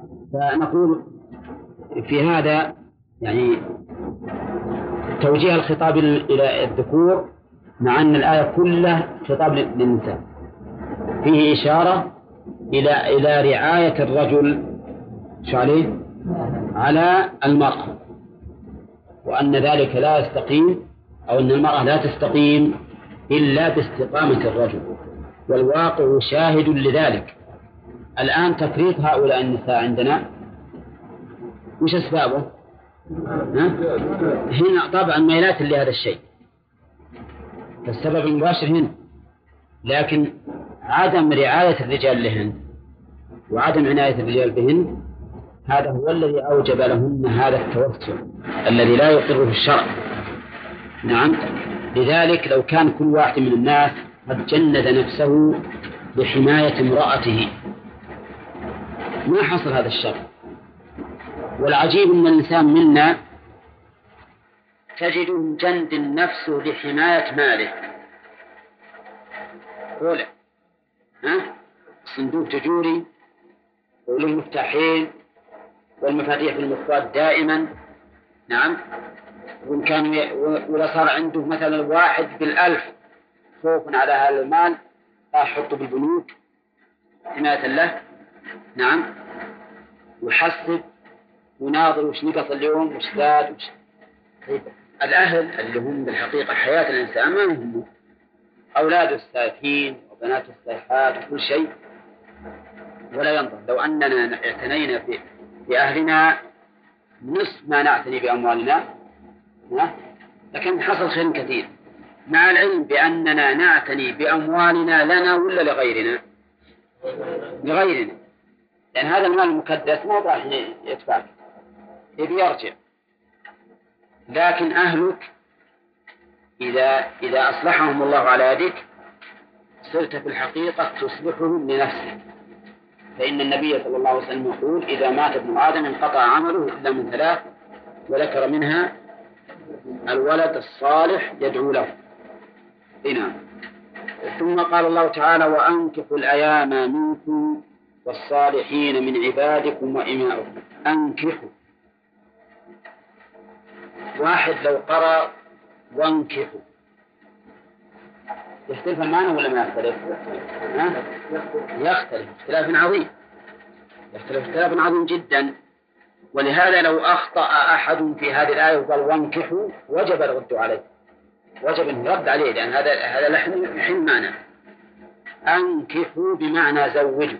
فنقول في هذا يعني توجيه الخطاب إلى الذكور، مع أن الآية كلها خطاب للنساء، فيه إشارة إلى رعاية الرجل على المرأة، وأن ذلك لا يستقيم، أو أن المرأة لا تستقيم إلا باستقامة الرجل، والواقع شاهد لذلك. الآن تفريط هؤلاء النساء عندنا وش أسبابه؟ هنا طبعا ميلات لهذا الشيء، فالسبب المباشر هنا، لكن عدم رعاية الرجال لهن وعدم عناية الرجال بهن هذا هو الذي أوجب لهن هذا التوسع الذي لا يقر في الشرع. نعم، لذلك لو كان كل واحد من الناس قد جند نفسه بحماية امرأته ما حصل هذا الشر. والعجيب أن الإنسان منا تجد جند النفس لحماية ماله، قوله صندوق تجوري وله مفتاحين والمفاتيح في المخبات دائما. نعم، وإن كان ولا صار عنده مثلا 1/1000 خوف على هذا المال يحطه بالبنوك حماية له. نعم، ويحسب وناظر وش نقص اليوم وش زاد وش. الأهل اللي هم بالحقيقة حياة الإنسان ما يهمه، أولاده السائحين وبناته السائحات وكل شيء ولا ينظر. لو أننا اعتنينا بأهلنا نصف ما نعتني بأموالنا لكن حصل خير كثير، مع العلم بأننا نعتني بأموالنا لنا ولا لغيرنا؟ لغيرنا، لأن هذا المال المكدس ما راح يدفعك، يبي يرجع. لكن أهلك إذا أصلحهم الله على يدك صرت في الحقيقة تصلحهم لنفسك، فإن النبي صلى الله عليه وسلم يقول إذا مات ابن آدم انقطع عمله إلا من 3، وذكر منها الولد الصالح يدعو له. نعم. ثم قال الله تعالى وأنكحوا الأيام منكم والصالحين من عبادكم وإمائكم. أنكحوا، واحد لو قرأ وانكحوا يختلف المعنى ولا ما يختلف؟ يختلف اختلاف عظيم، يختلف اختلاف عظيم جدا. ولهذا لو أخطأ أحد في هذه الآية وقال وانكحوا وجب الرد عليه، وجب أن يرد عليه، لأن هذا لحن معنى. أنكحوا بمعنى زوجوا،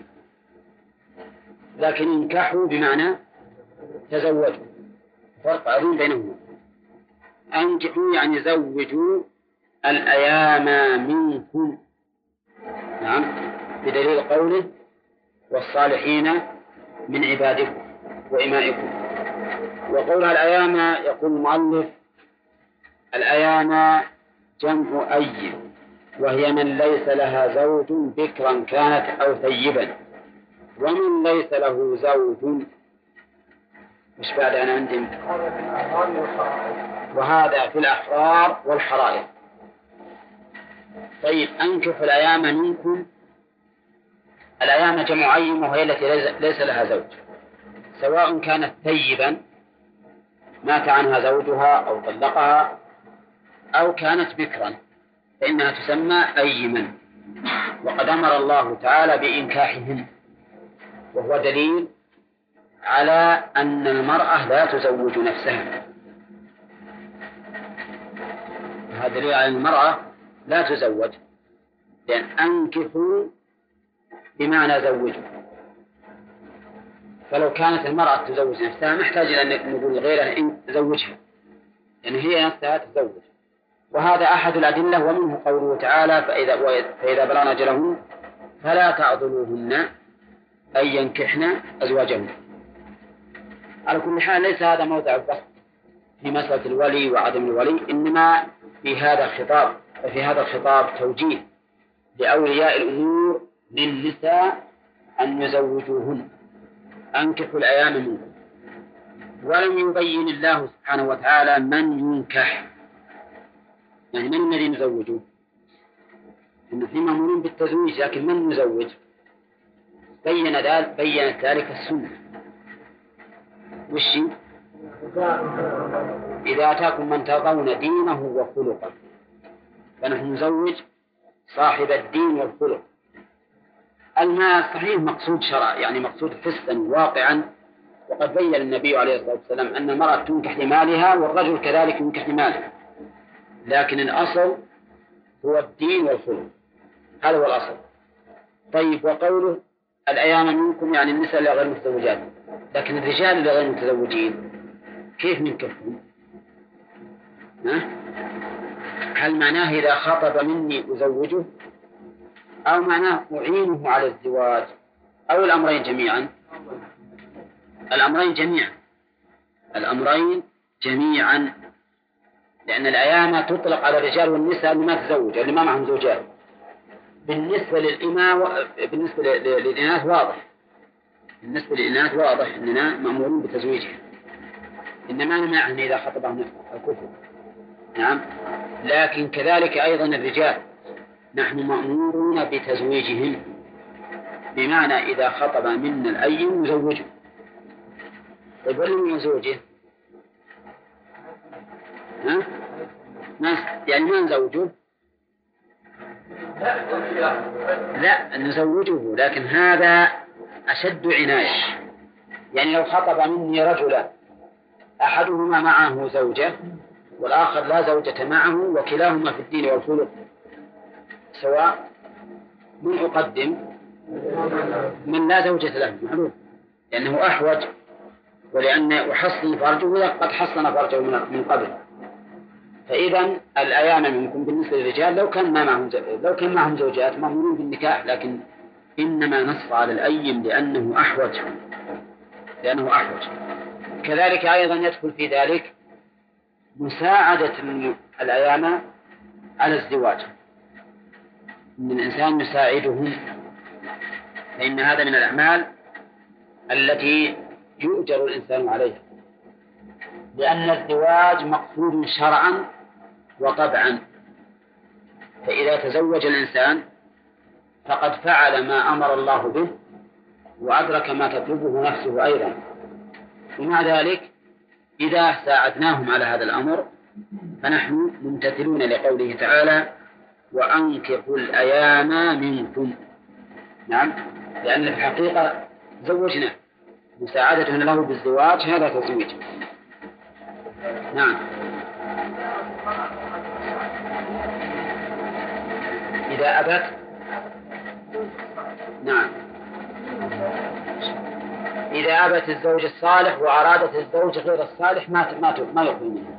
لكن انكحوا بمعنى تزوجوا، فرق عظيم بينهما. أنكحوا يعني زوجوا الأيام منكم. نعم، بدليل قوله والصالحين من عبادكم وإمائكم. وقولها الأيام يقول المؤلف الأيام جمع أيم، وهي من ليس لها زوج بكرا كانت أو ثيبا، ومن ليس له زوج مش بعد أنا عندي، وهذا في الأحرار والحرائر. طيب أنكحوا الأيام منكم، الأيام جمع أيم وهي التي ليس لها زوج، سواء كانت ثيبا مات عنها زوجها أو طلقها، أو كانت بكرا فإنها تسمى أيما. وقد أمر الله تعالى بإنكاحهن، وهو دليل على أن المرأة لا تزوج نفسها. هذا دليل على أن المرأة لا تزوج، لأن أنكحوا بمعنى زوجوا. فلو كانت المرأة تزوج نفسها محتاج أن نقول غيرها إن تزوجها، يعني هي نفسها تزوج. وهذا أحد الأدلة، ومنه قوله تعالى فإذا بلغن أجلهن فلا تعضلوهن أن ينكحن أزواجهن. على كل حال ليس هذا موضع البحث في مسألة الولي وعدم الولي، إنما في هذا الخطاب توجيه لأولياء الأمور للنساء أن يزوجوهن. أنكحوا الأيام منكم. ولم يبين الله سبحانه وتعالى من ينكح، يعني من الذي يزوجه؟ إن في مأمورين بالتزويج، لكن من يزوج؟ بينت ذلك السنة، وش إذا أتاكم من ترضون دينه وخلقه، فنحن نزوج صاحب الدين والخلق. المال صحيح مقصود شرع، يعني مقصود حسا واقعا، وقد بين النبي عليه الصلاة والسلام أن المرأة تنكح لمالها والرجل كذلك ينكح لماله، لكن الأصل هو الدين والخلق، هذا هو الأصل. طيب، وقوله الأيام منكم يعني النساء اللي غير متزوجات، لكن الرجال اللي غير متزوجين كيف ننكحهم؟ هل معناه إذا خطب مني أزوجه، أو معناه أعينه على الزواج، أو الأمرين جميعا؟ الأمرين جميعا، لأن الأيام تطلق على الرجال والنساء اللي ما تزوج، اللي ما معهم زوجات. بالنسبة للإناث واضح أننا مأمورون بتزويجها، إنما نمنعهم إذا خطبهم الكفر. نعم، لكن كذلك أيضا الرجال نحن مأمورون بتزويجهم، بمعنى إذا خطب منا الأيم نزوجه. طيب، ولم يزوجه يعني ما نزوجه؟ لا، نزوجه، لكن هذا أشد عناية. يعني لو خطب مني رجلا أحدهما معه زوجة والآخر لا زوجة معه وكلاهما في الدين والخلق سواء، من أقدم؟ من لا زوجة له، معلوم، لأنه أحوج، ولأن أحصن فرجه قد حصن فرجه من قبل. فإذا الأيام منكم بالنسبة للرجال لو كان معهم زوجات مأمورون بالنكاح، لكن إنما نص على الأيم لأنه أحوج. كذلك أيضا يدخل في ذلك مساعدة الأيام على الزواج، إن الإنسان يساعدهم، فإن هذا من الأعمال التي يؤجر الإنسان عليها، لأن الزواج مقصود شرعا وطبعا. فإذا تزوج الإنسان فقد فعل ما أمر الله به وأدرك ما تطلبه نفسه أيضا. ومع ذلك إذا ساعدناهم على هذا الأمر فنحن ممتثلون لقوله تعالى: وأنكحوا الأيام منكم. نعم، لأن في الحقيقة زوجنا، مساعدتنا له بالزواج هذا تزويج. نعم، إذا أبت، نعم، إذا أبت الزوج الصالح وأرادت الزوج غير الصالح ما يقبل منه،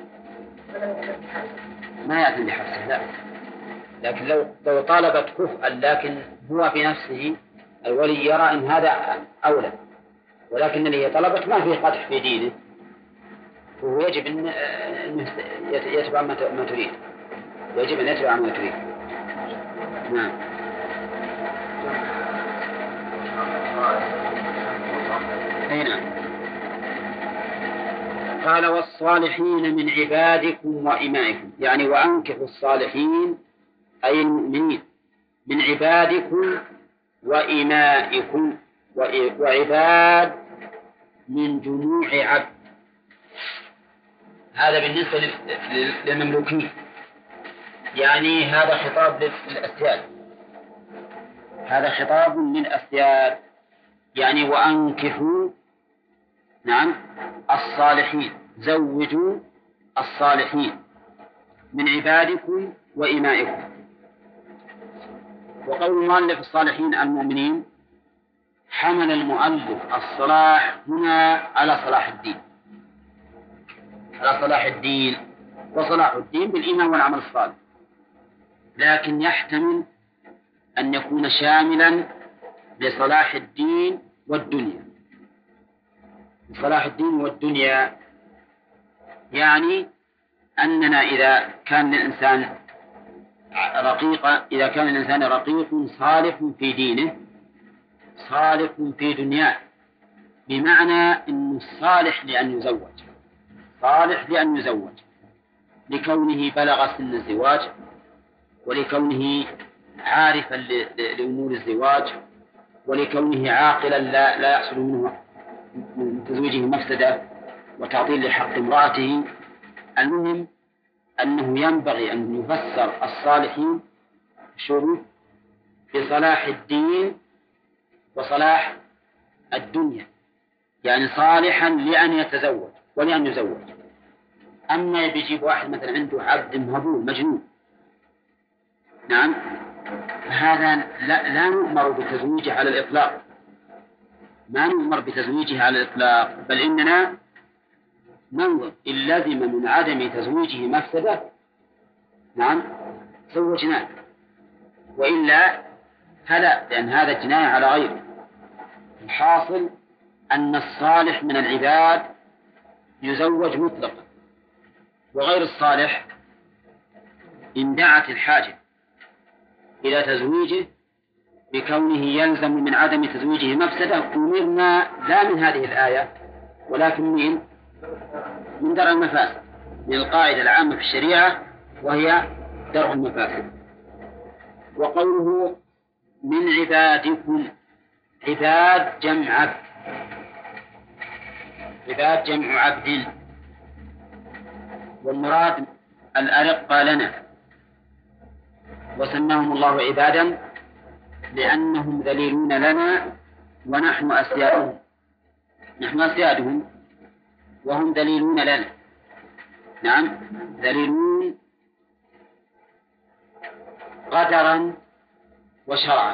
ما يأتي بحبسه، لا. لكن لو طالبت كفءا لكن هو في نفسه الولي يرى أن هذا أولى، ولكن اللي هي طلبت ما فيه قدح في دينه، وهو يجب أن يتبع ما تريد، يجب أن يتبع ما تريد. نعم. هنا قال: والصالحين من عبادكم وإمائكم، يعني وأنكحوا الصالحين أي المؤمنين من عبادكم وإمائكم، وعباد من جموع عبد، هذا بالنسبة للمملوكين، يعني هذا خطاب للأسياد، هذا خطاب للأسياد، يعني وأنكحوا، نعم، الصالحين، زوجوا الصالحين من عبادكم وإمائكم. وقول المؤلف الصالحين المؤمنين، حمل المؤلف الصلاح هنا على صلاح الدين، على صلاح الدين، وصلاح الدين بالإيمان والعمل الصالح، لكن يحتمل أن يكون شاملا لصلاح الدين والدنيا. صلاح الدين والدنيا يعني أننا إذا كان الإنسان رقيق صالح في دينه صالح في دنياه، بمعنى أنه صالح لأن يزوج لكونه بلغ سن الزواج، ولكونه عارفا لأمور الزواج، ولكونه عاقلا لا يحصل منه من تزويجه مفسدة وتعطيل لحق امرأته. المهم أنه ينبغي أن يفسر الصالحين شروط بصلاح الدين وصلاح الدنيا، يعني صالحا لأن يتزوج ولأن يزوج. أما بيجيب واحد مثلا عنده عبد مهبول مجنون، نعم، هذا لا نؤمر بتزويجه على الإطلاق، ما نؤمر بتزويجه على الإطلاق، بل إننا ننظر إن لزم من عدم تزويجه مفسدة، نعم، زوجناه، وإلا فلا، لأن هذا جناية على غيره. الحاصل أن الصالح من العباد يزوج مطلقا، وغير الصالح إن دعت الحاجة إلى تزويجه بكونه يلزم من عدم تزويجه مفسدة، أمرنا لا من هذه الآية ولكن من درء المفاسد، من القاعدة العامة في الشريعة وهي درء المفاسد. وقوله من عبادكم، عباد جمع عبد، عباد جمع عبد، والمراد الأرقى لنا، وسماهم الله عبادا لأنهم ذليلون لنا ونحن أسيادهم، نحن أسيادهم وهم ذليلون لنا، نعم، ذليلون قدرا وشرعا.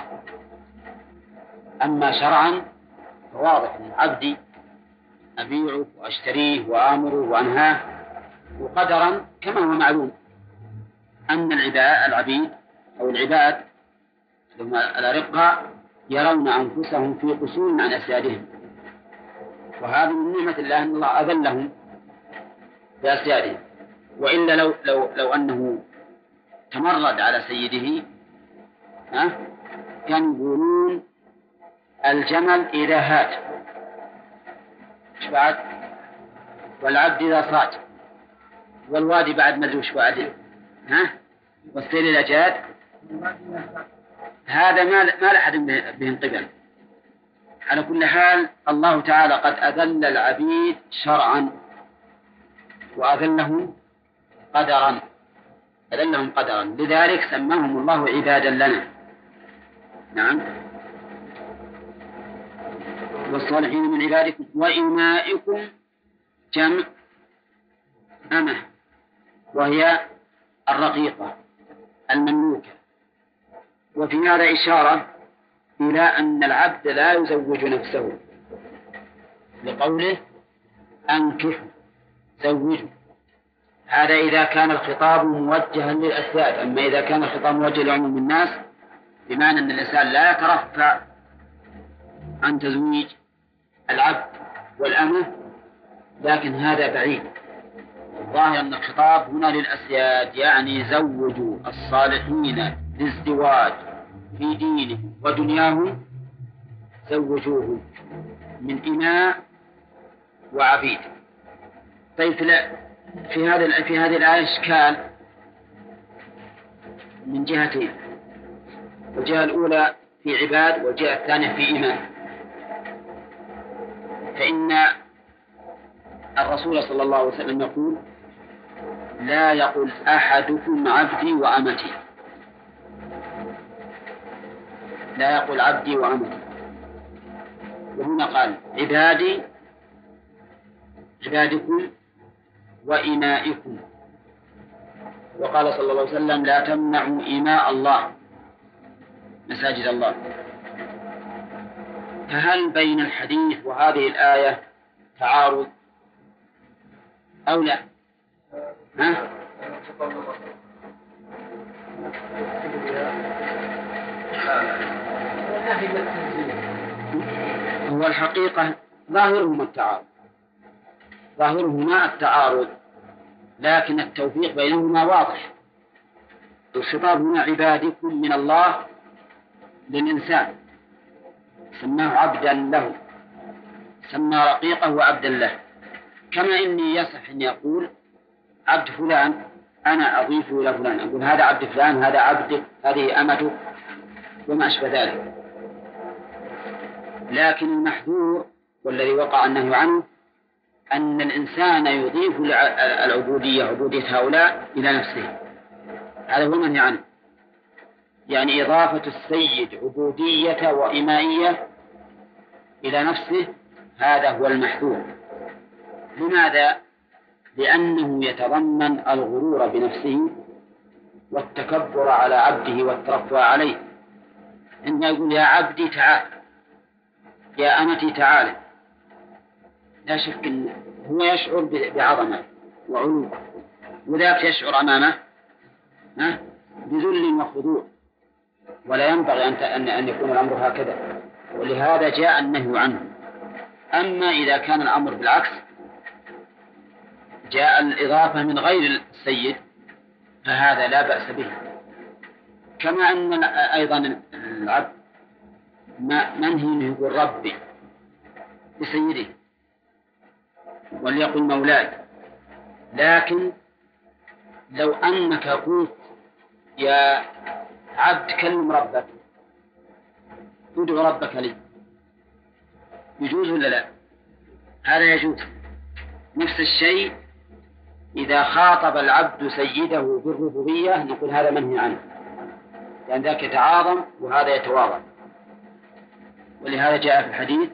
أما شرعا فواضح أن عبدي أبيعه وأشتريه وآمره وأنهاه، وقدرا كما هو معلوم أن العبيد أو العباد الأرقاء يرون أنفسهم في قصور عن أسيادهم، وهذه من نعمة الله أن الله أذلهم بأسيادهم، وإلا لو أنه تمرد على سيده كانوا يقولون الجمل إذا هات إيش بعد، والعبد إذا صاد، والوادي بعد مدوش بعد، والسيل إذا جاد. هذا ما لأحد به انقبال. على كل حال الله تعالى قد أذل العبيد شرعا وأذلهم قدرا، أذلهم قدرا، لذلك سماهم الله عبادا لنا، نعم. والصالحين من عبادكم وإمائكم جمع أمة، وهي الرقيقة المملوكة. وفي هذا إشارة إلى أن العبد لا يزوج نفسه، لقوله أنكحوا زوجوا. هذا إذا كان الخطاب موجها للأسياد. أما إذا كان الخطاب موجه لعموم الناس، بمعنى أن الإنسان لا يترفع عن تزويج العبد والأمة، لكن هذا بعيد. الظاهر أن الخطاب هنا للأسياد، يعني زوجوا الصالحين للزواج في دينهم ودنياهم، زوجوهم من إماء وعبيد. طيب في هذه الآية إشكال من جهتين، الجهة الأولى في عباد والجهة الثانية في إماء. فإن الرسول صلى الله عليه وسلم يقول لا يقل أحدكم عبدي وأمتي، لا يقول عبدي وأمتي، وهنا قال عبادكم وإمائكم. وقال صلى الله عليه وسلم لا تمنعوا إماء الله مساجد الله. فهل بين الحديث وهذه الآية تعارض أو لا؟ هو الحقيقة ظاهرهما التعارض، لكن التوفيق بينهما واضح. الخطاب هنا عبادكم من الله للإنسان، سماه عبدا له، سمى رقيقه وعبدا له. كما إني يصح أن يقول عبد فلان، أنا أضيف إلى فلان، أقول هذا عبد فلان، هذا عبدك، هذه أمتك، وما أشبه ذلك. لكن المحذور والذي وقع النهي عنه أن الإنسان يضيف العبودية عبودية هؤلاء إلى نفسه، هذا هو المنهي عنه، يعني إضافة السيد عبودية وإمائية إلى نفسه، هذا هو المحذور. لماذا؟ لأنه يتضمن الغرور بنفسه والتكبر على عبده والترفع عليه، إنه يقول يا عبدي تعال، يا أمتي تعال، لا شك أنه هو يشعر بعظمة وعلو، وذاك يشعر أمامه بذل وخضوع، ولا ينبغي أن يكون الأمر هكذا، ولهذا جاء النهي عنه. أما إذا كان الأمر بالعكس، جاء الإضافة من غير السيد، فهذا لا بأس به. كما أن أيضا العبد منهي أنه يقول ربي لسيده وليقل مولاي، لكن لو أنك قلت يا عبد كلم ربك، ادعو ربك لي، يجوز ولا لا؟ هذا يجوز. نفس الشيء إذا خاطب العبد سيده بالربوبية نقول هذا منهي عنه، لأن ذاك يتعاظم وهذا يتواضع. ولهذا جاء في الحديث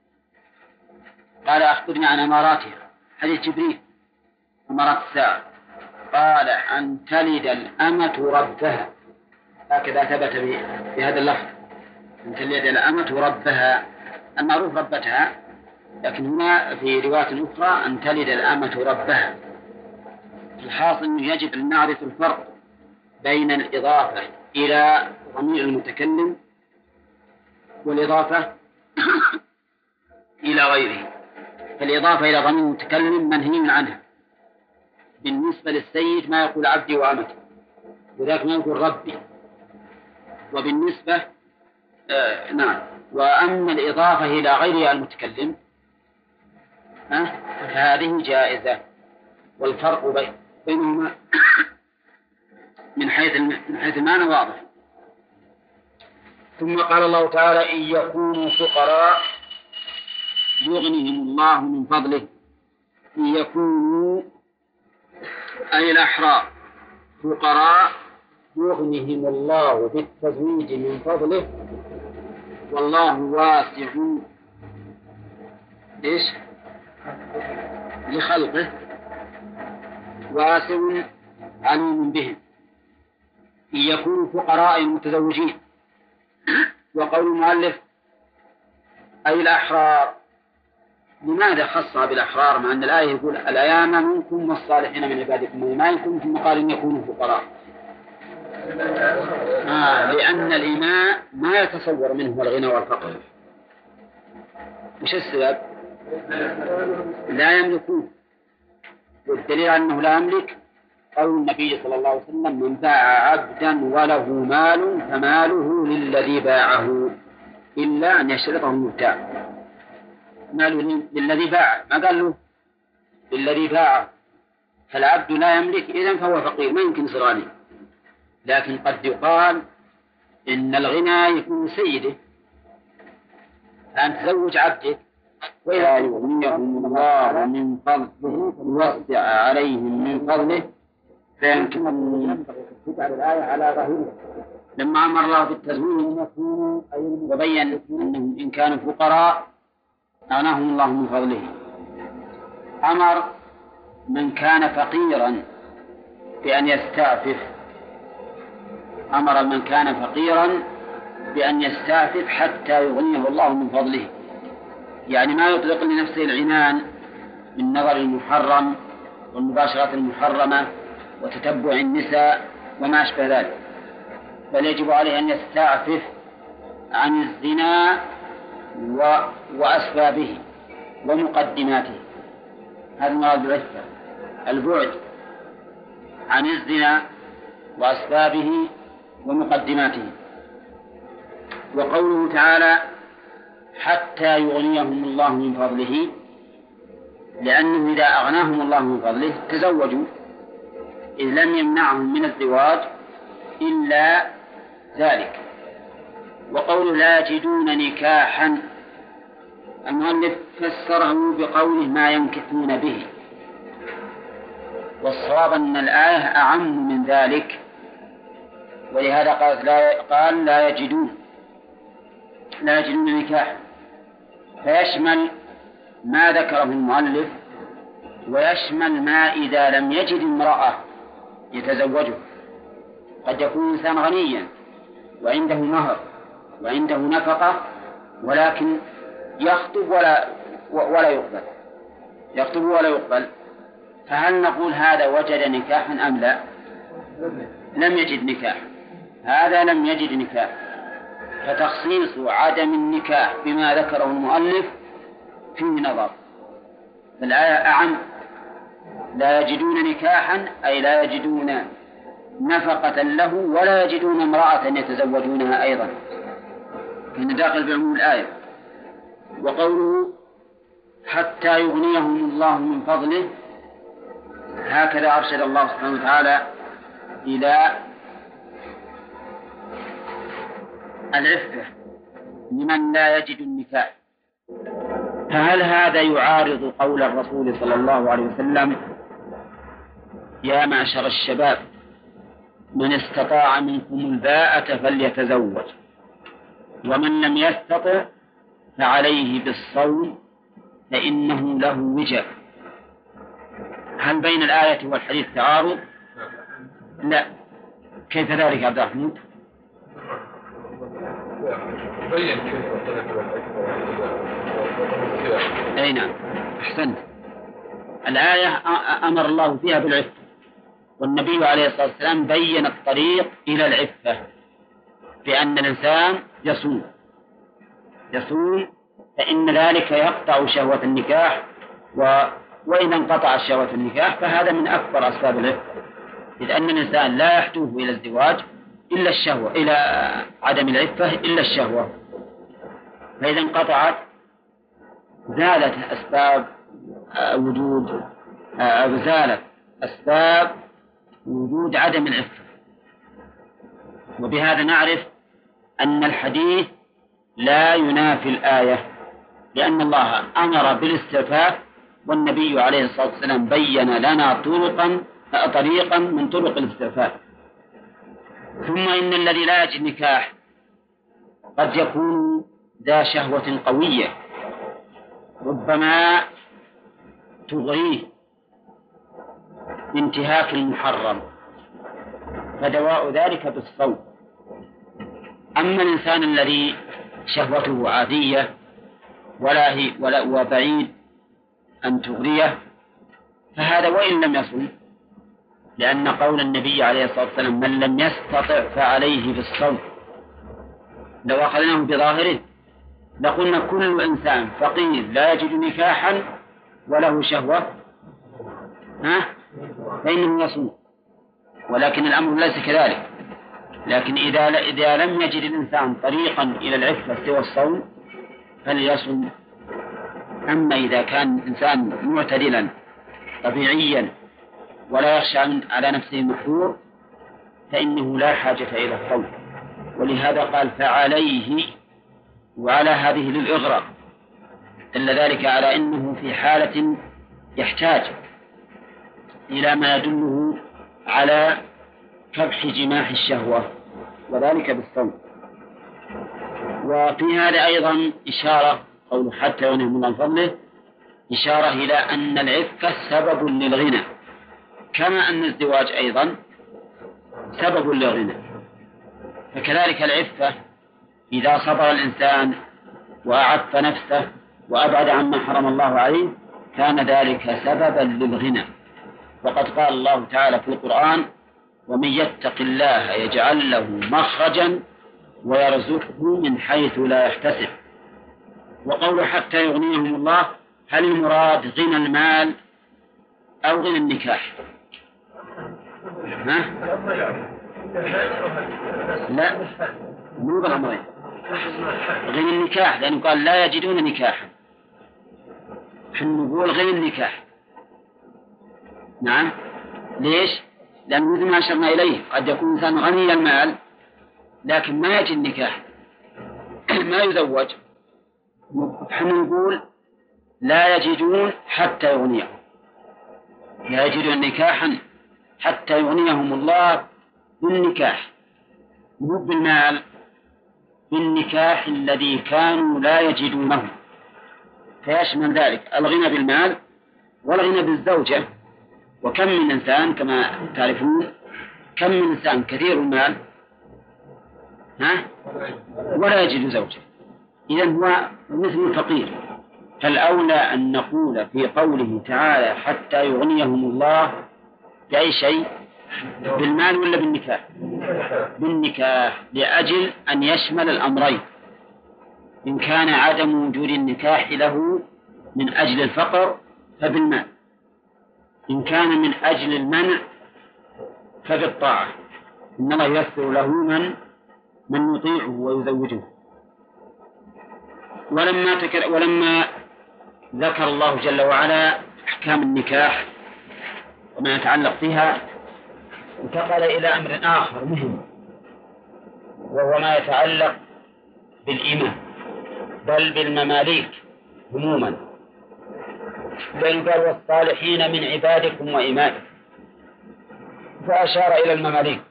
قال أخبرني عن أماراتها، حديث جبريل أمارات الساعة، قال أن تلد الأمة ربها، هكذا ثبت بهذا اللفظ، أن تلد الأمة ربها، المعروف ربتها، لكن هنا في رواية أخرى أن تلد الأمة ربها. الحاصل أنه يجب أن نعرف الفرق بين الإضافة إلى ضمير المتكلم والإضافة إلى غيره. فالإضافة إلى ضمير المتكلم منهي عنها، بالنسبة للسيد ما يقول عبدي وأمتي، وذاك ما يقول ربي. وبالنسبة وأما الإضافة إلى غير المتكلم فهذه جائزة، والفرق بينهما من حيث المعنى واضح. ثم قال الله تعالى إن يكونوا فقراء يغنيهم الله من فضله. إن يكونوا أي الأحرار فقراء يغنيهم الله بالتزويد من فضله، والله واسع لخلقه واسع عليم بهم. إن يكونوا فقراء المتزوجين. وقول المؤلف أي الأحرار، لماذا خصها بالأحرار مع أن الآية يقول الأيام منكم والصالحين من عبادكم وإمائكم، ثم قال إن يكونوا فقراء؟ لأن الإماء ما يتصور منه الغنى والفقر. مش السبب؟ لا يملكون، والدليل أنه لا يملك قول النبي صلى الله عليه وسلم من باع عبدا وله مال فماله للذي باعه إلا أن يشترطه المبتاع. ماله للذي باع، ما قال له للذي باعه، فالعبد لا يملك إذن فهو فقير، ما يمكن يصير غني. لكن قد يقال إن الغنى يكون سيده، أن تزوج عبدك وإذا يغنيهم الله من فضله يوسع عليهم من فضله فيمكن أن تجعل الآية على ظاهرها. لما أمر الله بالتزويج وبين أنهم إن كانوا فقراء أغناهم الله من فضله، أمر من كان فقيرا بأن يستعفف، أمر من كان فقيرا بأن يستعفف حتى يغنيه الله من فضله، يعني ما يطلق لنفسه العنان من نظر المحرم والمباشرات المحرمة وتتبع النساء وما أشبه ذلك، بل يجب عليه أن يستعفف عن الزنا وأسبابه ومقدماته. هذا مراد العفة، البعد عن الزنا وأسبابه ومقدماته. وقوله تعالى حتى يغنيهم الله من فضله، لأنه إذا أغناهم الله من فضله تزوجوا، إذ لم يمنعهم من الزواج إلا ذلك. وقوله لا يجدون نكاحا، المؤلف فسره بقوله ما ينكثون به، والصواب أن الآية أعم من ذلك، ولهذا قال لا يجدون نكاح، فيشمل ما ذكره المؤلف ويشمل ما إذا لم يجد امرأة يتزوجه. قد يكون إنسان غنيا وعنده مهر وعنده نفقة ولكن يخطب ولا يقبل، فهل نقول هذا وجد نكاحا أم لا؟ لم يجد نكاح، هذا لم يجد نكاح، فتخصيص عدم النكاح بما ذكره المؤلف فيه نظر. الآية أعم، لا يجدون نكاحا أي لا يجدون نفقة له ولا يجدون امرأة يتزوجونها أيضا، كان داخل بعموم الآية. وقوله حتى يغنيهم الله من فضله، هكذا أرشد الله سبحانه وتعالى إلى العفة لمن لا يجد النكاح. فهل هذا يعارض قول الرسول صلى الله عليه وسلم يا معشر الشباب من استطاع منكم الباءة فليتزوج ومن لم يستطع فعليه بالصوم فإنه له وجاء؟ هل بين الآية والحديث تعارض؟ لا. كيف ذلك عبد الرحمن؟ بين كيف أي نعم أحسنت. الآية أمر الله فيها بالعفة، والنبي عليه الصلاة والسلام بين الطريق إلى العفة بأن الإنسان يصوم فإن ذلك يقطع شهوة النكاح، وإذا انقطع شهوة النكاح فهذا من أكبر أسباب العفة، إذ أن الإنسان لا يحتوه إلى الزواج إلا الشهوة، إلى عدم العفة إلا الشهوة، فإذا انقطعت زالت أسباب وجود عدم العفة. وبهذا نعرف أن الحديث لا ينافي الآية، لأن الله أمر بالاستعفاف والنبي عليه الصلاة والسلام بين لنا طريقا من طرق الاستعفاف. ثم إن الذي لا يجد نكاح قد يكون ذا شهوة قوية ربما تغريه بانتهاك المحرم، فدواء ذلك بالصوم. أما الإنسان الذي شهوته عادية ولا وبعيد أن تغريه فهذا وإن لم يصوم، لأن قول النبي عليه الصلاة والسلام من لم يستطع فعليه بالصوم لو أخذناه بظاهره لقلنا كل إنسان فقير لا يجد نكاحا وله شهوة فإنه يصوم، ولكن الأمر ليس كذلك. لكن إذا لم يجد الإنسان طريقا إلى العفة سوى الصوم فليصوم. أما إذا كان الإنسان معتدلا طبيعيا ولا يخشى على نفسه المحذور فإنه لا حاجة إلى الصوم، ولهذا قال فعليه، وعلى هذه للإغراء، دل ذلك على أنه في حالة يحتاج إلى ما يدله على كبح جماح الشهوة وذلك بالصوم. وفي هذا أيضا إشارة قول حتى يغنيهم الله من فضله، إشارة إلى أن العفة سبب للغنى، كما أن الزواج أيضا سبب للغنى، فكذلك العفة إذا صبر الإنسان وأعف نفسه وأبعد عما حرم الله عليه كان ذلك سببا للغنى. وقد قال الله تعالى في القرآن ومن يتق الله يجعل له مخرجا ويرزقه من حيث لا يحتسب. وقول حتى يغنيهم الله، هل المراد غنى المال أو غنى النكاح؟ لا، مو بالأمرين، غنى النكاح، لأنه قال لا يجدون نكاحا، حين نقول غنى النكاح. نعم، ليش؟ لأنه مثل ما أشرنا إليه قد يكون إنسان غني المال لكن ما يجد نكاح ما يزوج، حين نقول لا يجدون حتى يغنيهم، لا يجدون نكاحا حتى يغنيهم الله بالنكاح، مو بالمال، بالنكاح الذي كانوا لا يجدونه، فيشمل ذلك الغنى بالمال والغنى بالزوجة. وكم من إنسان كما تعرفون، كم من إنسان كثير المال ولا يجد زوجة، إذن هو مثل الفقير. فالأولى أن نقول في قوله تعالى حتى يغنيهم الله بأي شيء، بالمال ولا بالنكاح؟ بالنكاح، لأجل أن يشمل الأمرين، إن كان عدم وجود النكاح له من أجل الفقر فبالمال، إن كان من أجل المنع فبالطاعة، إن الله ييسر له من يطيعه ويزوجه. ولما ذكر الله جل وعلا أحكام النكاح وما يتعلق بها، انتقل إلى أمر آخر مهم، وهو ما يتعلق بالإمام بل بالمماليك عموما، بل قال والصالحين من عبادكم وإمائكم، فأشار إلى المماليك.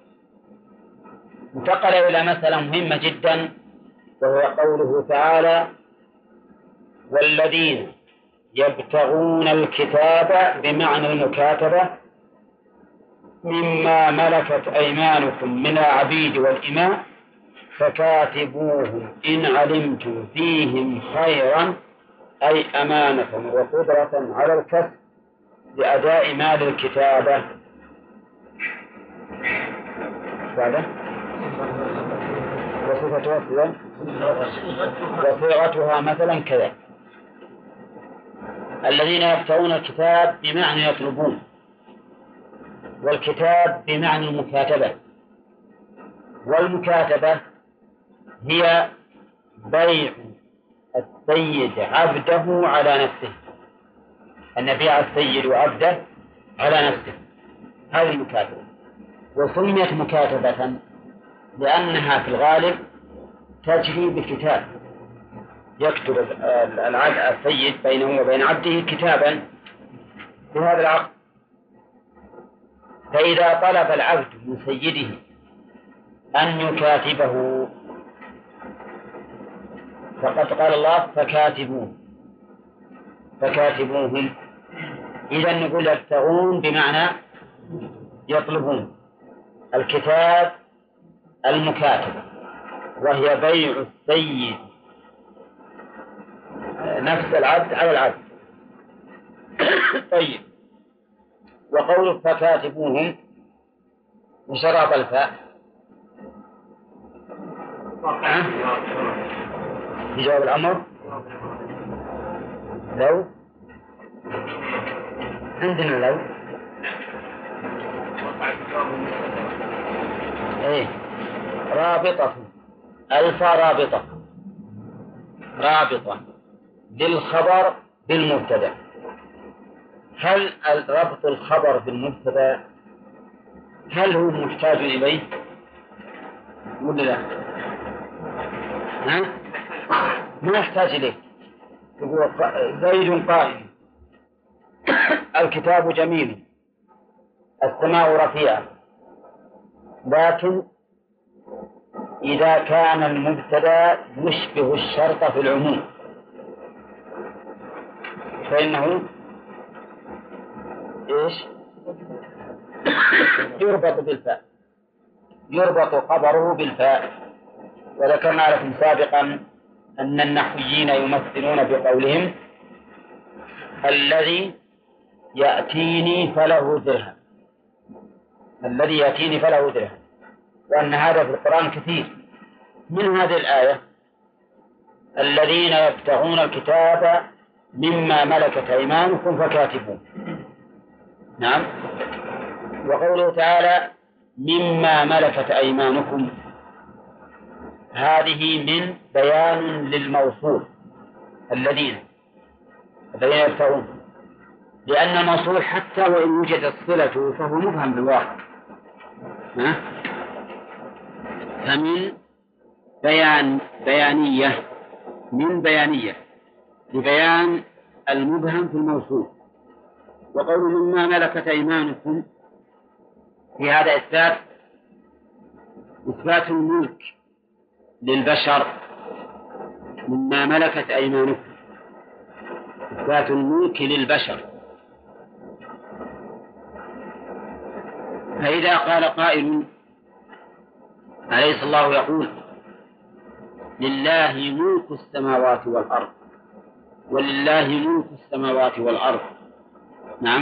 انتقل إلى مسألة مهمة جدا، وهو قوله تعالى والذين يبتغون الكتاب بمعنى المكاتبة مما ملكت أيمانكم من العبيد والإماء فكاتبوهم إن علمتم فيهم خيرا، أي أمانة وقدرة على الكسب لأداء مال الكتابة. وصيغتها مثلا كذا: الذين يبتغون الكتاب بمعنى يطلبون، والكتاب بمعنى المكاتبة، والمكاتبة هي بيع السيد عبده على نفسه، أن يبيع السيد عبده على نفسه، هذه المكاتبة. وسميت مكاتبة لأنها في الغالب تجري بكتاب، يكتب السيد بينه وبين عبده كتابا بهذا العقد. فإذا طلب العبد من سيده أن يكاتبه فقد قال الله فكاتبوهم. إذا نقول يبتغون بمعنى يطلبون، الكتاب المكاتبة، وهي بيع السيد نفس العبد على العبد. طيب، وقول فكاتبوهم بشرط الفاء بجواب الأمر، لو عندنا لو رابطة، الفاء رابطة للخبر بالمبتدأ. هل ربط الخبر بالمبتدأ هل هو محتاج إليه ولا لا؟ ما يحتاج إليه. يقول زيد قائم، الكتاب جميل، السماء رفيعة، لكن إذا كان المبتدأ يشبه الشرط في العموم فإنه يربط بالفاء، يربط خبره بالفاء. وذكرنا لكم سابقا أن النحويين يمثلون بقولهم الذي يأتيني فله درهم، الذي يأتيني فله درهم، وأن هذا في القرآن كثير. من هذه الآية الذين يبتغون الكتاب مما ملكت أيمانكم فكاتبون. نعم. وقوله تعالى مما ملكت أيمانكم، هذه من بيان للموصول الذين يبتغون، لأن الموصول حتى وإن وجدت صلته فهو مفهم بالواقع، فمن بيانية، من بيانية لبيان المبهم في الموصول. وقول مما ملكت أيمانكم في هذا إثبات الملك للبشر. مما ملكت أيمانكم إثبات الملك للبشر. فإذا قال قائل أليس الله يقول لله ملك السماوات والأرض ولله ملك السماوات والأرض؟ نعم،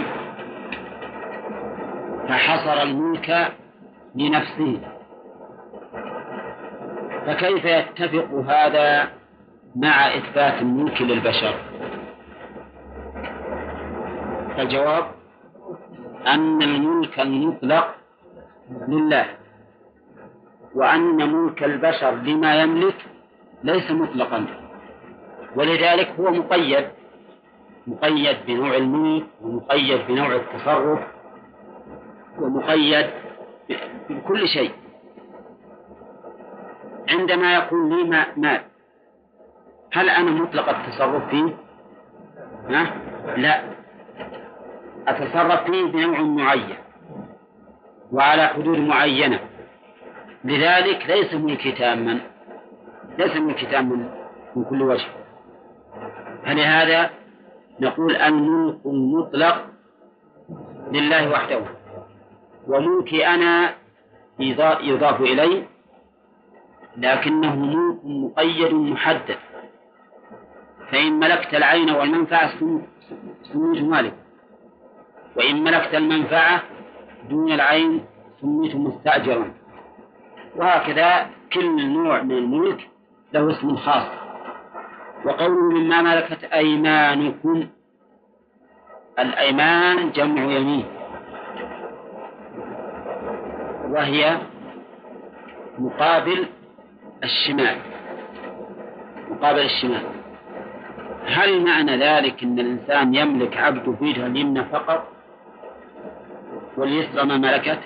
فحصر الملك لنفسه، فكيف يتفق هذا مع إثبات الملك للبشر؟ فالجواب أن الملك المطلق لله، وأن ملك البشر لما يملك ليس مطلقا، ولذلك هو مقيد بنوع الملك، ومقيد بنوع التصرف، ومقيد بكل شيء. عندما يكون لي مال، هل أنا مطلق التصرف فيه؟ لا، أتصرف فيه بنوع معين وعلى حدود معينة، لذلك ليس ملكي تاما من كل وجه. فلهذا نقول الملك المطلق لله وحده، وملكي أنا يضاف إليه، لكنه ملك مقيد محدد. فإن ملكت العين والمنفعة سميت مالك، وإن ملكت المنفعة دون العين سميت مستأجرا، وهكذا كل نوع من الملك له اسم خاص. وقوله مما ملكت أيمانكم، الأيمان جمع يمين، وهي مقابل الشمال. هل معنى ذلك أن الإنسان يملك عبده في يده اليمنى فقط واليسرى ما ملكت؟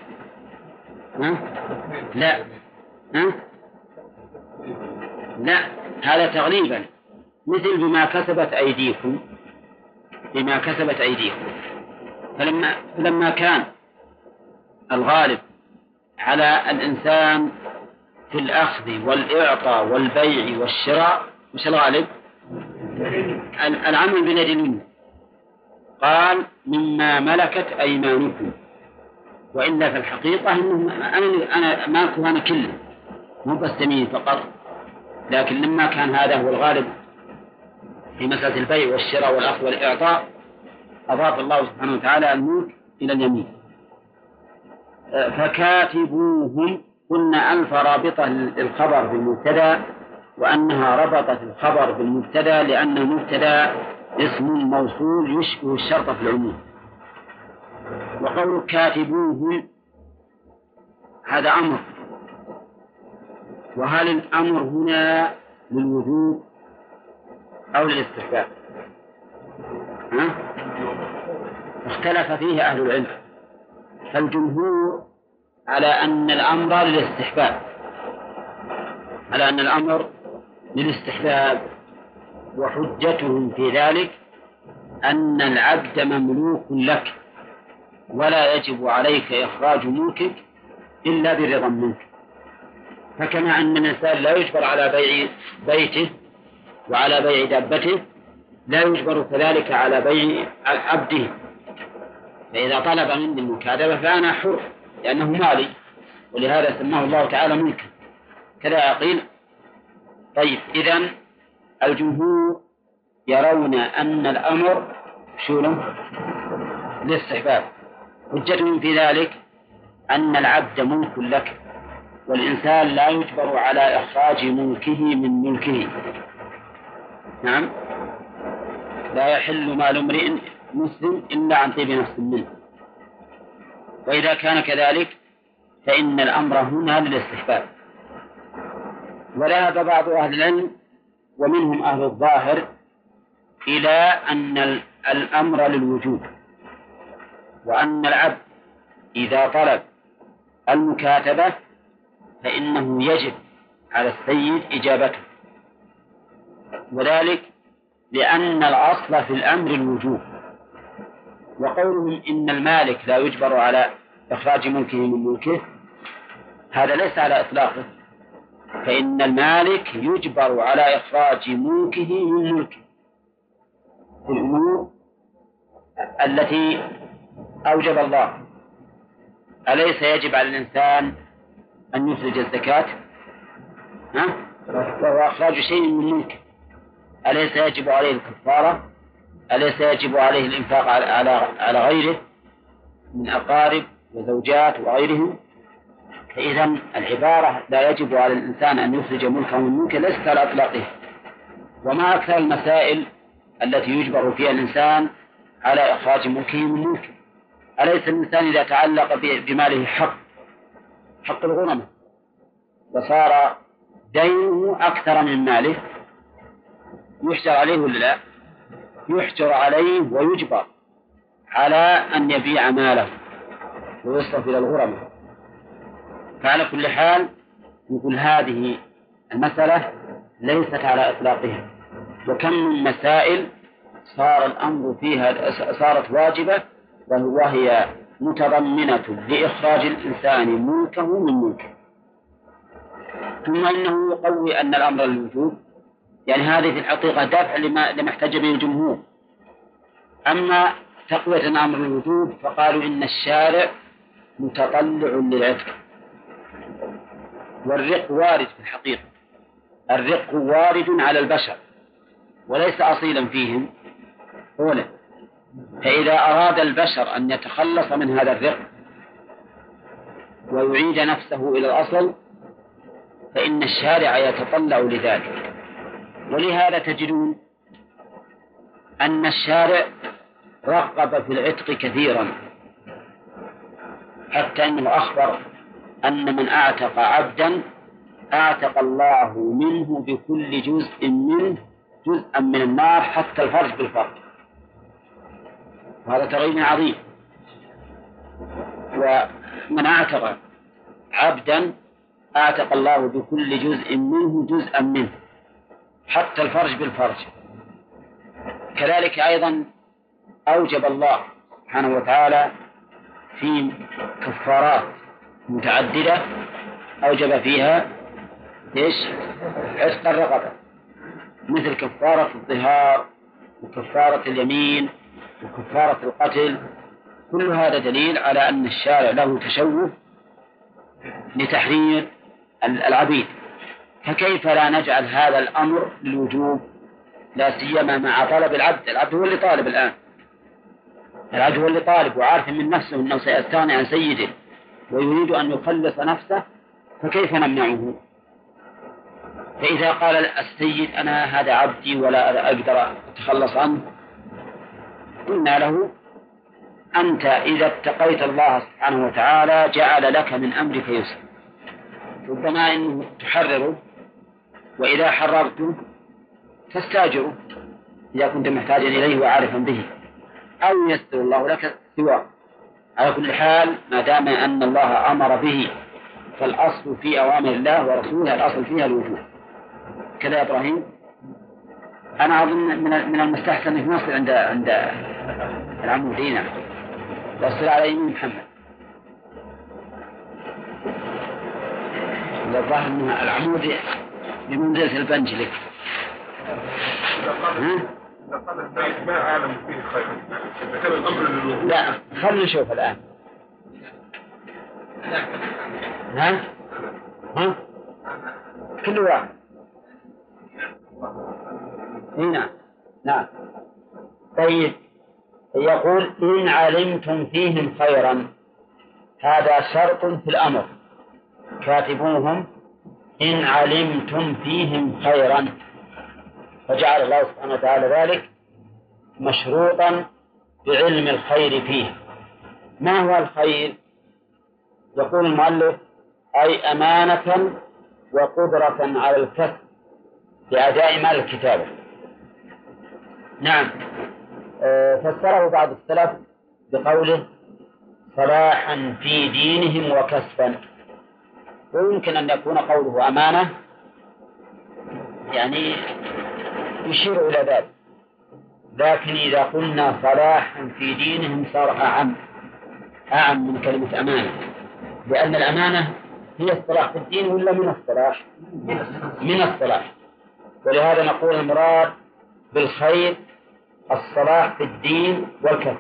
لا، هذا تغليبا، مثل بما كسبت أيديكم. فلما كان الغالب على الإنسان في الأخذ والإعطاء والبيع والشراء، مش الغالب العمل باليد اليمنى، قال مما ملكت أيمانكم، وإلا في الحقيقة أنا مالكه أنا كله، مو بس يمين فقط، لكن لما كان هذا هو الغالب في مسألة البيع والشراء والأخذ والإعطاء، أضاف الله سبحانه وتعالى الملك إلى اليمين. فكاتبوهم، قلنا ألف رابطة الخبر بالمبتدأ، وأنها ربطت الخبر بالمبتدأ لأن المبتدأ اسم موصول يشبه الشرط في العموم. وقول كاتبوهم هذا أمر، وهل الأمر هنا للوجوب أو للاستحباب؟ اختلف فيه أهل العلم، فالجمهور على أن الأمر للاستحباب، وحجتهم في ذلك أن العبد مملوك لك، ولا يجب عليك إخراج ملكك إلا برضا منك. فكما أن الإنسان لا يجبر على بيع بيته وعلى بيع دابته، لا يجبر كذلك على بيع عبده. فإذا طلب مني المكاتبة فأنا حر لأنه مالي، ولهذا سماه الله تعالى ملكا، كذا قيل. طيب، إذن الجمهور يرون أن الأمر للاستحباب، حجتهم في ذلك أن العبد ملك لك، والإنسان لا يجبر على إخراج ملكه من ملكه. نعم، لا يحل مال امرئ مسلم إلا عن طيب نفس منه. وإذا كان كذلك فإن الأمر هنا للاستحباب. وذهب بعض أهل العلم ومنهم أهل الظاهر إلى أن الأمر للوجوب، وأن العبد إذا طلب المكاتبة فإنه يجب على السيد إجابته، وذلك لأن الأصل في الأمر الوجوب، وقولهم إن المالك لا يجبر على إخراج ملكه من ملكه هذا ليس على إطلاقه، فإن المالك يجبر على إخراج ملكه من ملكه في الأمور التي أوجب الله. أليس يجب على الإنسان أن يخرج الزكاة؟ وهو إخراج شيء من ملكه. أليس يجب عليه الكفارة؟ أليس يجب عليه الإنفاق على غيره من أقارب وزوجات وغيرهم؟ فإذا العبارة لا يجب على الإنسان أن يخرج ملكه من ملكه ليست على إطلاقه. وما أكثر المسائل التي يجبر فيها الإنسان على إخراج ملكه من ملكه. أليس الإنسان إذا تعلق بماله حق الغرماء وصار دينه أكثر من ماله يحجر عليه ولا لا؟ يحجر عليه ويجبر على أن يبيع ماله ويصرف إلى الغرماء. فعلى كل حال نقول هذه المسألة ليست على إطلاقها، وكم من مسائل صار الأمر فيها صارت واجبة وهي متضمنة لإخراج الإنسان ملكه من ملكه. ثم إنه يقوي أن الأمر للوجوب، يعني هذه في الحقيقة دافع لما احتج به الجمهور. أما تقوية الأمر للوجوب فقالوا إن الشارع متطلع للعتق، والرق وارد في الحقيقة، الرق وارد على البشر وليس أصيلا فيهم أولا. فإذا أراد البشر أن يتخلص من هذا الرق ويعيد نفسه إلى الأصل فإن الشارع يتطلع لذلك. ولهذا تجدون أن الشارع رغب في العتق كثيرا، حتى أنه أخبر أن من أعتق عبدا أعتق الله منه بكل جزء منه جزءا من النار حتى الفرج بالفرج. وهذا تغيير عظيم. ومن أعتق عبدا أعتق الله بكل جزء منه جزءا منه حتى الفرج بالفرج. كذلك أيضا أوجب الله سبحانه وتعالى في كفارات متعددة أوجب فيها عتق الرقبة، مثل كفارة الظهار وكفارة اليمين وكفارة القتل. كل هذا دليل على أن الشارع له تشوف لتحرير العبيد. فكيف لا نجعل هذا الأمر للوجوب، لا سيما مع طلب العبد. العبد هو اللي طالب الآن، العبد هو اللي طالب وعارف من نفسه أنه سيستغني عن سيده ويريد أن يخلص نفسه، فكيف نمنعه؟ فإذا قال السيد أنا هذا عبدي ولا أقدر أتخلص عنه، قلنا له أنت إذا اتقيت الله سبحانه وتعالى جعل لك من أمرك يسر، ربما أنه تحرره، وإذا حررته تستاجره إذا كنت محتاجا إليه وعارفا به، أو يسر الله لك سواه. على كل حال ما دام أن الله أمر به فالأصل في أوامر الله ورسوله الأصل فيها الوجوب. كذا يا إبراهيم؟ أنا أظن من المستحسن أن نصل عند العمودين وصل على يمين محمد. الظاهر أن العمود بمنزلة البنج لك. ما أعلم فيه خير. كان الأمر للوجوب. لا خلنا نشوف الآن. ها كل واحد هنا. نعم. طيب يقول إن علمتم فيهم خيرا، هذا شرط في الأمر، كاتبوهم إن علمتم فيهم خيرا، فجعل الله سبحانه وتعالى ذلك مشروطا بعلم الخير فيه. ما هو الخير؟ يقول المؤلف أي أمانة وقدرة على الكسب لأداء مال الكتابة. نعم. فسره بعض السلف بقوله صلاحا في دينهم وكسبا، ويمكن أن يكون قوله أمانة يعني يشير إلى ذلك، لكن إذا قلنا صلاحا في دينهم صار أعم من كلمة أمانة، لأن الأمانة هي الصلاح في الدين ولا من الصلاح؟ من الصلاح. ولهذا نقول المراد بالخير الصلاح في الدين والكسب.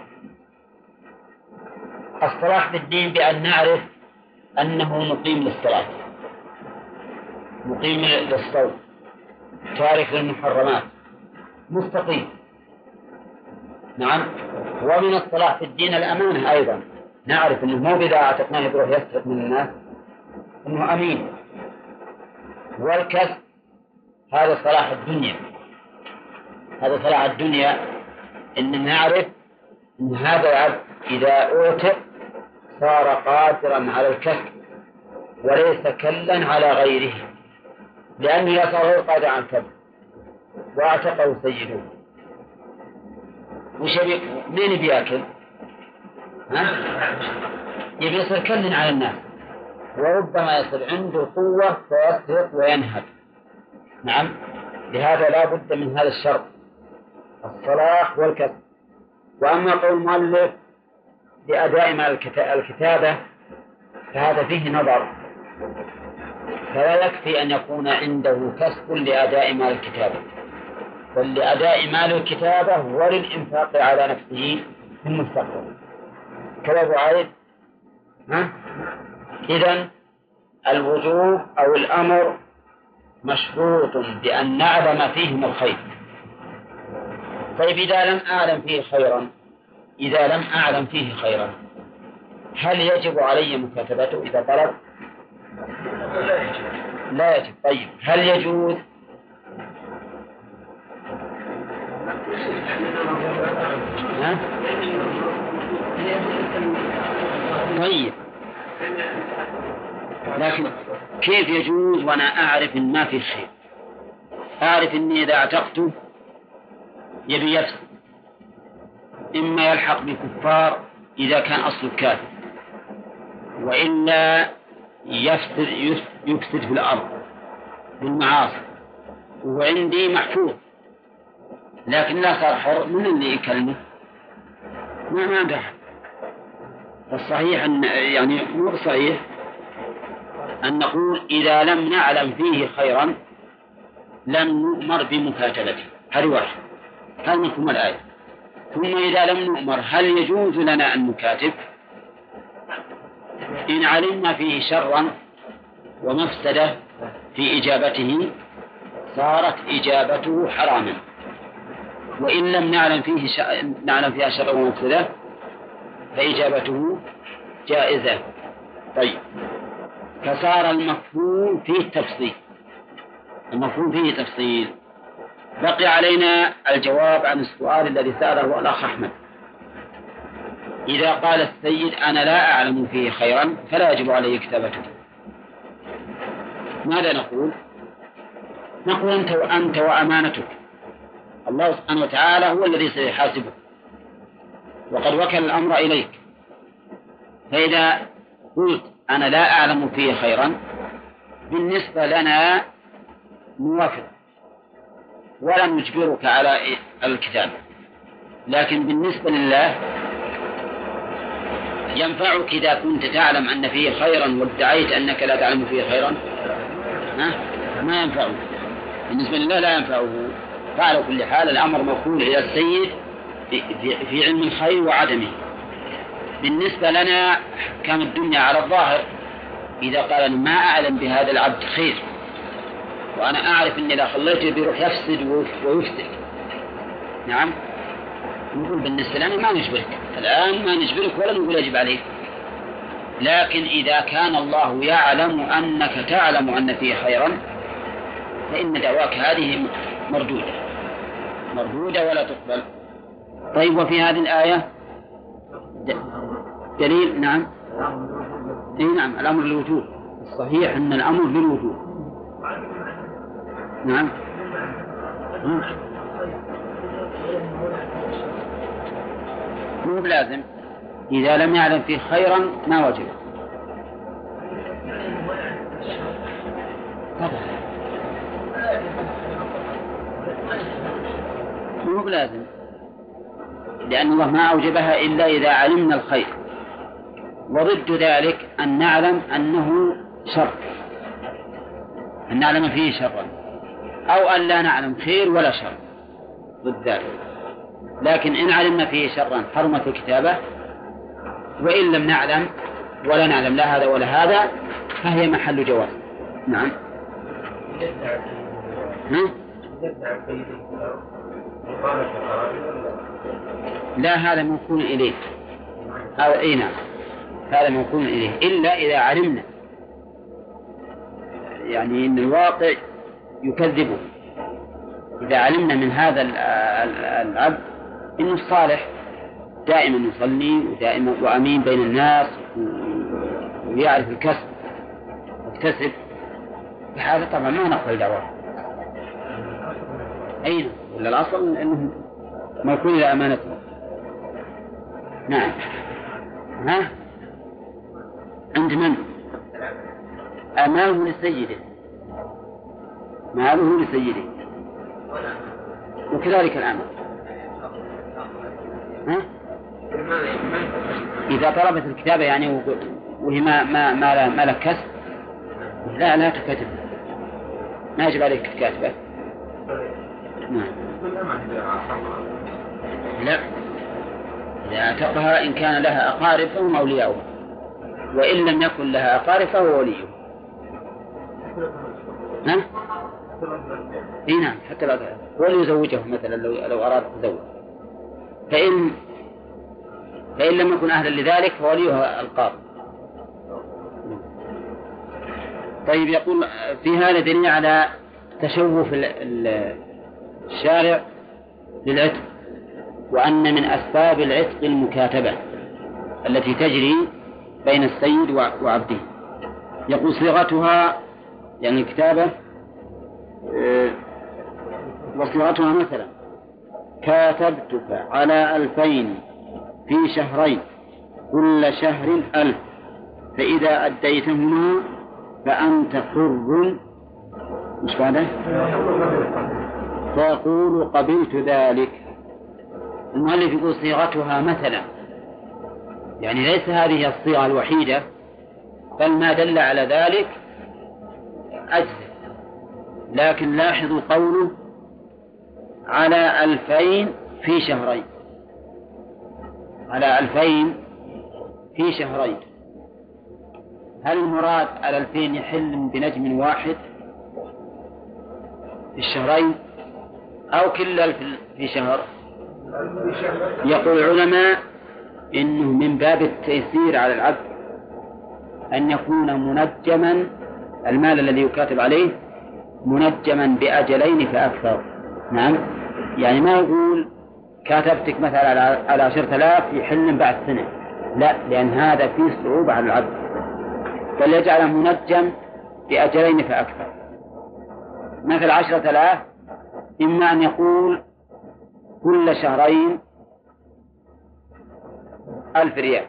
الصلاح في الدين بأن نعرف أنه مقيم للصلاة، مقيم للصوم، تارك للمحرمات، مستقيم. نعم. ومن الصلاح في الدين الأمانة أيضا، نعرف أنه مو بإذا اعتقناه بروح يسرق من الناس، أنه أمين. والكسب هذا صلاح الدنيا، هذا صلاح الدنيا، إن نعرف أن هذا العبد إذا أوتر صار قادرا على الكسب وليس كلا على غيره، لأنه إذا صار غير قادر على الكسب واعتقه سيده وش منين بياكل؟ يبي يصير كلا على الناس، وربما يصير عنده قوة فيسرق وينهب. نعم. لهذا لا بد من هذا الشرط، الصلاح والكسب. وأما قول المؤلف بأداء مال الكتابة فهذا فيه نظر، فلا يكفي أن يكون عنده كسب لأداء مال الكتابة، بل لأداء مال الكتابة وللإنفاق على نفسه في المستقبل. كذا أبو عايد؟ إذن الوجوب أو الأمر مشروط بأن نعلم فيهم الخير. طيب إذا لم أعلم فيه خيرا، إذا لم أعلم فيه خيرا هل يجب علي مكاتبته إذا طلب؟ لا يجب. طيب هل يجوز؟ طيب لكن كيف يجوز وأنا أعرف إن ما في خير؟ أعرف إني إذا اعتقته يبي يفسد، إما يلحق بكفار إذا كان أصل كافر، وإلا يفسد في الأرض بالمعاصي، وعندي محفوظ لكن لا صار حر، من اللي يكلمه؟ ما عنده أحد. الصحيح أن يعني مو صحيح أن نقول إذا لم نعلم فيه خيرا لم نؤمر بمكاتبته، هذه واحد، هذا مفهوم الآية. ثم إذا لم نؤمر هل يجوز لنا أن نكاتب؟ إن علمنا فيه شرا ومفسدة في إجابته صارت إجابته حراما، وإن لم نعلم فيها شرا ومفسدة فإجابته جائزة. طيب فصار المفهوم فيه تفصيل، المفهوم فيه تفصيل. بقي علينا الجواب عن السؤال الذي سأله الأخ أحمد. إذا قال السيد أنا لا أعلم فيه خيرا فلا يجب عليه كتابته، ماذا نقول؟ نقول أنت وأمانتك، الله سبحانه وتعالى هو الذي سيحاسبك وقد وكل الأمر إليك. فإذا قلت أنا لا أعلم فيه خيرا بالنسبة لنا نوافق ولا نجبرك على الكتاب، لكن بالنسبة لله ينفعك إذا كنت تعلم أن فيه خيرا وادعيت أنك لا تعلم فيه خيرا؟ ما ينفعه. بالنسبة لله لا ينفعه. فعلى كل حال الأمر موكول إلى السيد في علم الخير وعدمه. بالنسبة لنا كان الدنيا على الظاهر، إذا قال أنا ما أعلم بهذا العبد خير وأنا أعرف أني إذا خليته بيروح يفسد ويفسد، نعم، نقول بالنسبة لنا ما نجبرك الآن، ما نجبرك ولا نقول يجب عليك. لكن إذا كان الله يعلم أنك تعلم أن فيه خيرا فإن دعواك هذه مردودة ولا تقبل. طيب وفي هذه الآية دليل؟ نعم، نعم، الأمر للوجوب. الصحيح أن الأمر للوجوب. نعم. مو بلازم، إذا لم يعلم فيه خيرا ما وجب. مو بلازم، لأن الله ما أوجبها إلا إذا علمنا الخير، وضد ذلك أن نعلم أنه شر، أن نعلم فيه شرا، أو أن لا نعلم خير ولا شر، ضد ذلك. لكن إن علمنا فيه شرا حرمت الكتابة، وإن لم نعلم ولا نعلم لا هذا ولا هذا فهي محل جواز. نعم. لا، هذا موكول إليه، أو أين هذا موكول إليه، إلا إذا علمنا يعني إن الواقع يكذبه. إذا علمنا من هذا العبد إنه صالح دائما يصلي ودائما وأمين بين الناس ويعرف الكسب يكتسب، هذا طبعا ما نقبل دعواه. أين ولا الأصل أنه موكول إلى أمانته. نعم. ها عند من؟ أمانه لسيده، ماله لسيده، وكذلك الأمر. ها؟ إذا طلبت الكتابة يعني وهي ما لك كسب لا تكتب، ما يجب عليك كاتبة. نعم. لا، إذا اعتقها إن كان لها أقارب فهم أولياؤها، وإن لم يكن لها أقارب فهو وليه. ها؟ نعم، حتى لا وليزوجه مثلا لو أراد تزوج، فإن لم يكن أهلا لذلك فوليها القاضي. طيب، يقول في هذا دليل على تشوف الشارع للعتق، وأن من أسباب العتق المكاتبة التي تجري بين السيد وعبده. يقول صيغتها يعني الكتابة، وصيغتها مثلا كاتبتك على 2000 في شهرين كل شهر 1000 فإذا أديتهما فأنت حر، مش بعده، فيقول قبلت ذلك. المؤلف يقول صيغتها مثلا، يعني ليس هذه الصيغة الوحيدة، بل ما دل على ذلك أجزاء. لكن لاحظوا قوله على 2000 في شهرين، على 2000 في شهرين. هل المراد على 2000 يحل بنجم واحد في الشهرين أو كل 1000 في شهر؟ يقول العلماء إنه من باب التيسير على العبد أن يكون منجما، المال الذي يكاتب عليه منجما بأجلين فأكثر. نعم، يعني ما يقول كاتبتك مثلا على 10,000 يحل بعد سنة، لا، لأن هذا فيه صعوبة على العبد، بل يجعله منجم بأجلين فأكثر. مثل 10,000 إما أن يقول كل شهرين 1000 ريال،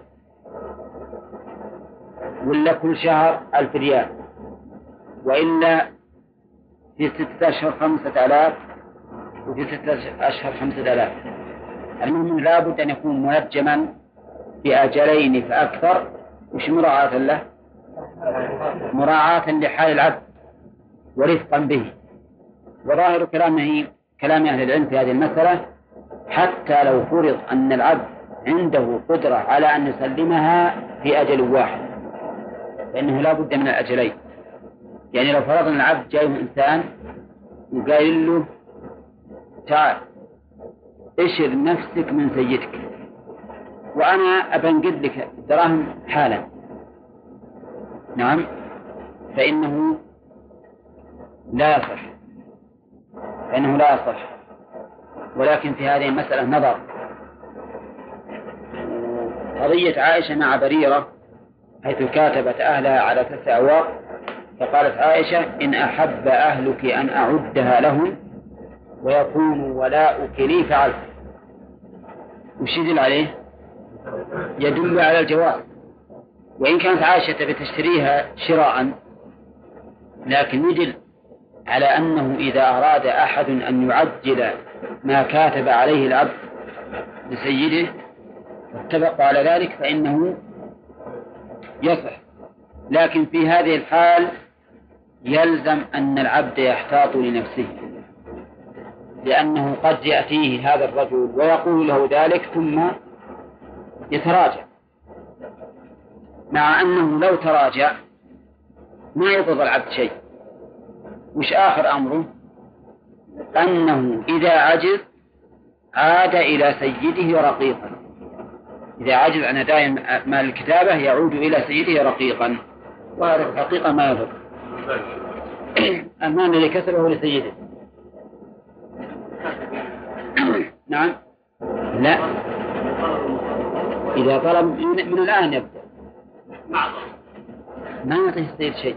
ولا كل شهر 1000 ريال، وإلا في 6 أشهر 5000 وفي 6 أشهر 5000. المهم لا بد أن يكون منجما بأجلين فأكثر. وش مراعاة له؟ مراعاة لحال العبد ورفقا به. وظاهر كلام أهل العلم في هذه المسألة حتى لو فرض أن العبد عنده قدرة على أن يسلمها في أجل واحد، فإنه لا بد من الأجلين. يعني لو فرضنا العبد جاء إنسان وقال له تعال اشر نفسك من سيدك وأنا أبنقد لك الدراهم حالا، نعم، فإنه لا يصح. ولكن في هذه المسألة نظر. قضية عائشة مع بريرة حيث كاتبت أهلها على 9 أواق، فقالت عائشة إن أحب أهلك أن أعدها لهم ويكون ولاؤك لي فعلت. وش يدل عليه؟ يدل على الجواز، وإن كانت عائشة بتشتريها شراء، لكن يدل على أنه إذا أراد أحد أن يعجل ما كاتب عليه العبد لسيده واتفق على ذلك فإنه يصح. لكن في هذه الحال يلزم أن العبد يحتاط لنفسه، لأنه قد يأتيه هذا الرجل ويقول له ذلك ثم يتراجع، مع أنه لو تراجع ما يضر العبد شيء. مش آخر أمره أنه إذا عجز عاد إلى سيده رقيقا، إذا عجز عن أداء مال الكتابة يعود إلى سيده رقيقا، وهذا الحقيقة ما يضر. المال الذي كسبه لسيده. نعم. لا، إذا طلب من الآن يبدأ ما يعطيه السيد شيء.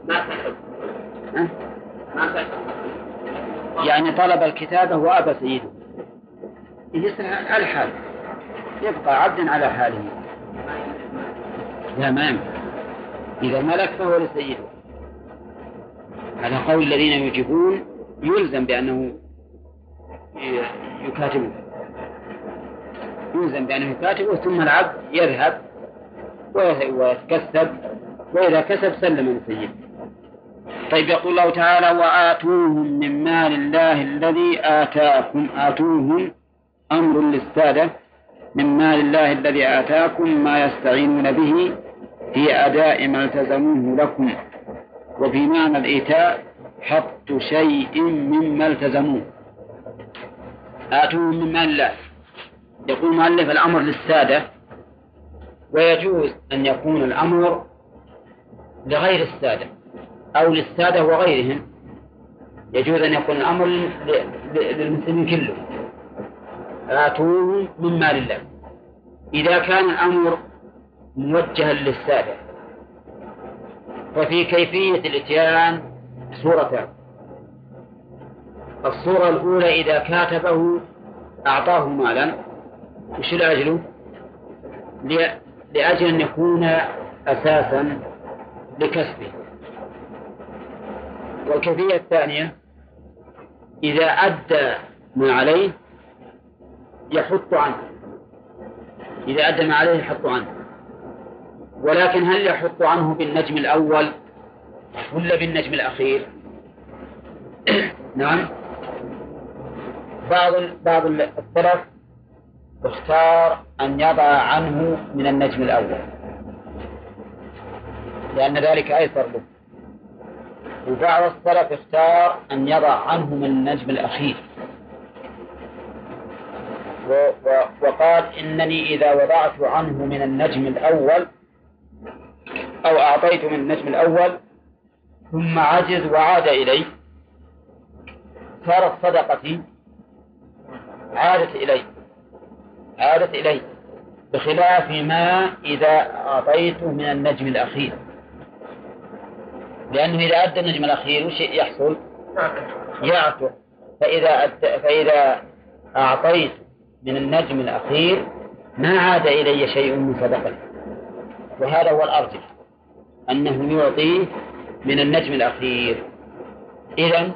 يعني طلب الكتابة وأبى سيده يصير على حاله، يبقى عبدا على حاله. لا، ما ينفع. إذا ملك فهو لسيده. على قول الذين يجيبون يلزم بأنه يكاتبه، يلزم بأنه يكاتبه، ثم العبد يذهب ويتكسب، وإذا كسب سلم لسيده. طيب، يقول الله تعالى: وآتوهم من مال الله الذي آتاكم. آتوهم أمر للسادة، من مال الله الذي آتاكم ما يستعينون به في أداء ما التزموه لكم. وفي معنى الإيتاء حط شيء مما التزموه. آتوهم من مال الله. يقول مؤلف: الأمر للسادة، ويجوز أن يكون الأمر لغير السادة أو للسادة وغيرهم. يجوز أن يكون الأمر للمسلمين كلهم. آتوهم من مال الله. إذا كان الأمر موجها للسادة ففي كيفية الإتيان صورتان. الصورة الأولى: إذا كاتبه أعطاه مالا، وش لأجله؟ لأجل أن يكون أساسا لكسبه. والكيفية الثانية: إذا أدى ما عليه يحط عنه. إذا أدى ما عليه يحط عنه. ولكن هل يحط عنه بالنجم الأول ولا بالنجم الأخير؟ نعم. بعض السلف اختار أن يضع عنه من النجم الأول لأن ذلك أيسر له، وبعض السلف اختار أن يضع عنه من النجم الأخير، وقال: إنني إذا وضعت عنه من النجم الأول أو أعطيت من النجم الأول ثم عجز وعاد إلي صارت صدقتي عادت إلي، بخلاف ما إذا أعطيته من النجم الأخير، لأنه إذا أدى النجم الأخير وش يحصل؟ يعتق. فإذا أعطيت من النجم الأخير ما عاد إلي شيء من صدقتي. وهذا هو الأرجح، أنه يعطيه من النجم الأخير. إذن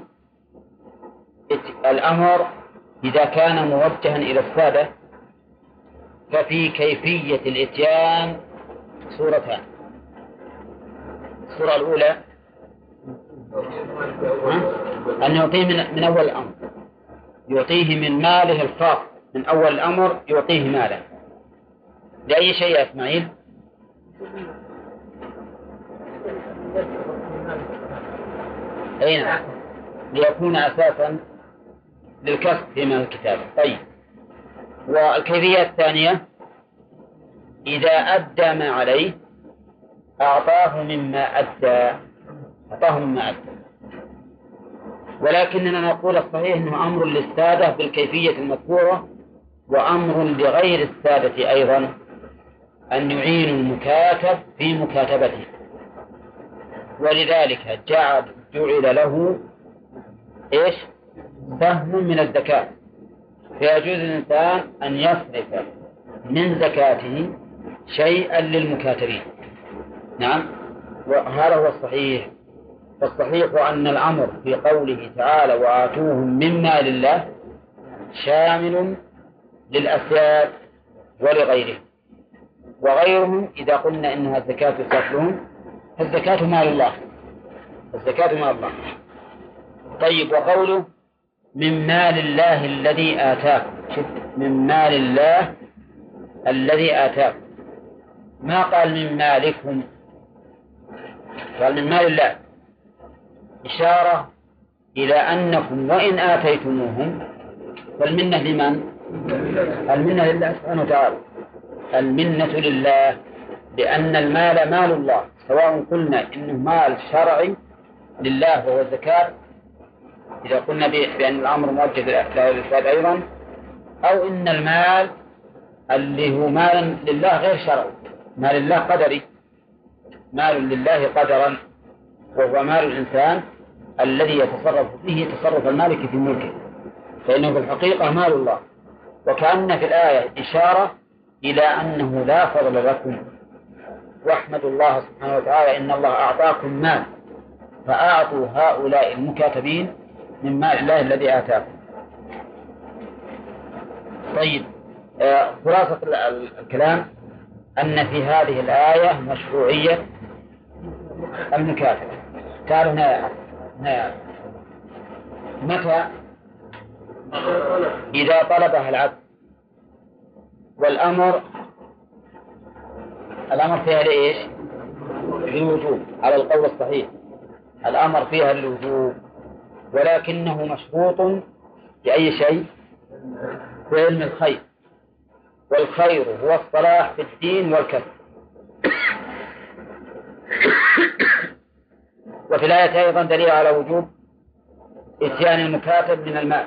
الأمر إذا كان موجها إلى السادة ففي كيفية الإتيان صورتان. الصورة الأولى أن يعطيه من أول الأمر، يعطيه من ماله الخاص من أول الأمر، يعطيه ماله لأي شيء يا إسماعيل؟ أين؟ ليكون أساسا للكسب في مال الكتاب. طيب، والكيفية الثانية: إذا أدى ما عليه أعطاه مما أدى. ولكننا نقول الصحيح أنه أمر للسادة بالكيفية المذكورة، وأمر لغير السادة أيضا أن يعينوا المكاتب في مكاتبته. ولذلك جعل له إيش؟ سهم من الزكاة، فيجوز للإنسان أن يصرف من زكاته شيئا للمكاتبين. نعم، وهذا هو الصحيح. فالصحيح أن الأمر في قوله تعالى: وآتوهم من مال الله، شامل للأسياد ولغيرهم، وغيرهم إذا قلنا إنها الزكاة تصرف لهم فالزكاة مال الله، الزكاة مال الله. طيب، وقوله من مال الله الذي آتاكم، من مال الله الذي آتاكم، ما قال من مالكم، قال من مال الله، إشارة إلى أنكم وإن آتيتموهم فالمنة لمن؟ المنة لله سبحانه وتعالى، المنة لله، لأن المال مال الله، سواء قلنا إنه مال شرعي لله وهو الزكاة إذا قلنا بأن الأمر موجه للإفساد أيضا، أو إن المال اللي هو مال لله غير شرعي، مال الله قدري، مال لله قدرا، وهو مال الإنسان الذي يتصرف به تصرف المالك في ملكه، فإنه في الحقيقة مال الله. وكأن في الآية إشارة إلى أنه لا فضل لكم، واحمدوا الله سبحانه وتعالى إن الله أعطاكم مال، فأعطوا هؤلاء المكاتبين من مال الله الذي آتاكم. طيب، خلاصة الكلام أن في هذه الآية مشروعية المكاتبة. تعالوا هنا متى؟ إذا طلبها العبد، والأمر فيها لإيش؟ للوجوب على القول الصحيح، الأمر فيها للوجوب، ولكنه مشروط بأي شيء؟ في علم الخير، والخير هو الصلاح في الدين والكسب. وفي الآية أيضا دليل على وجوب إتيان المكاتب من المال،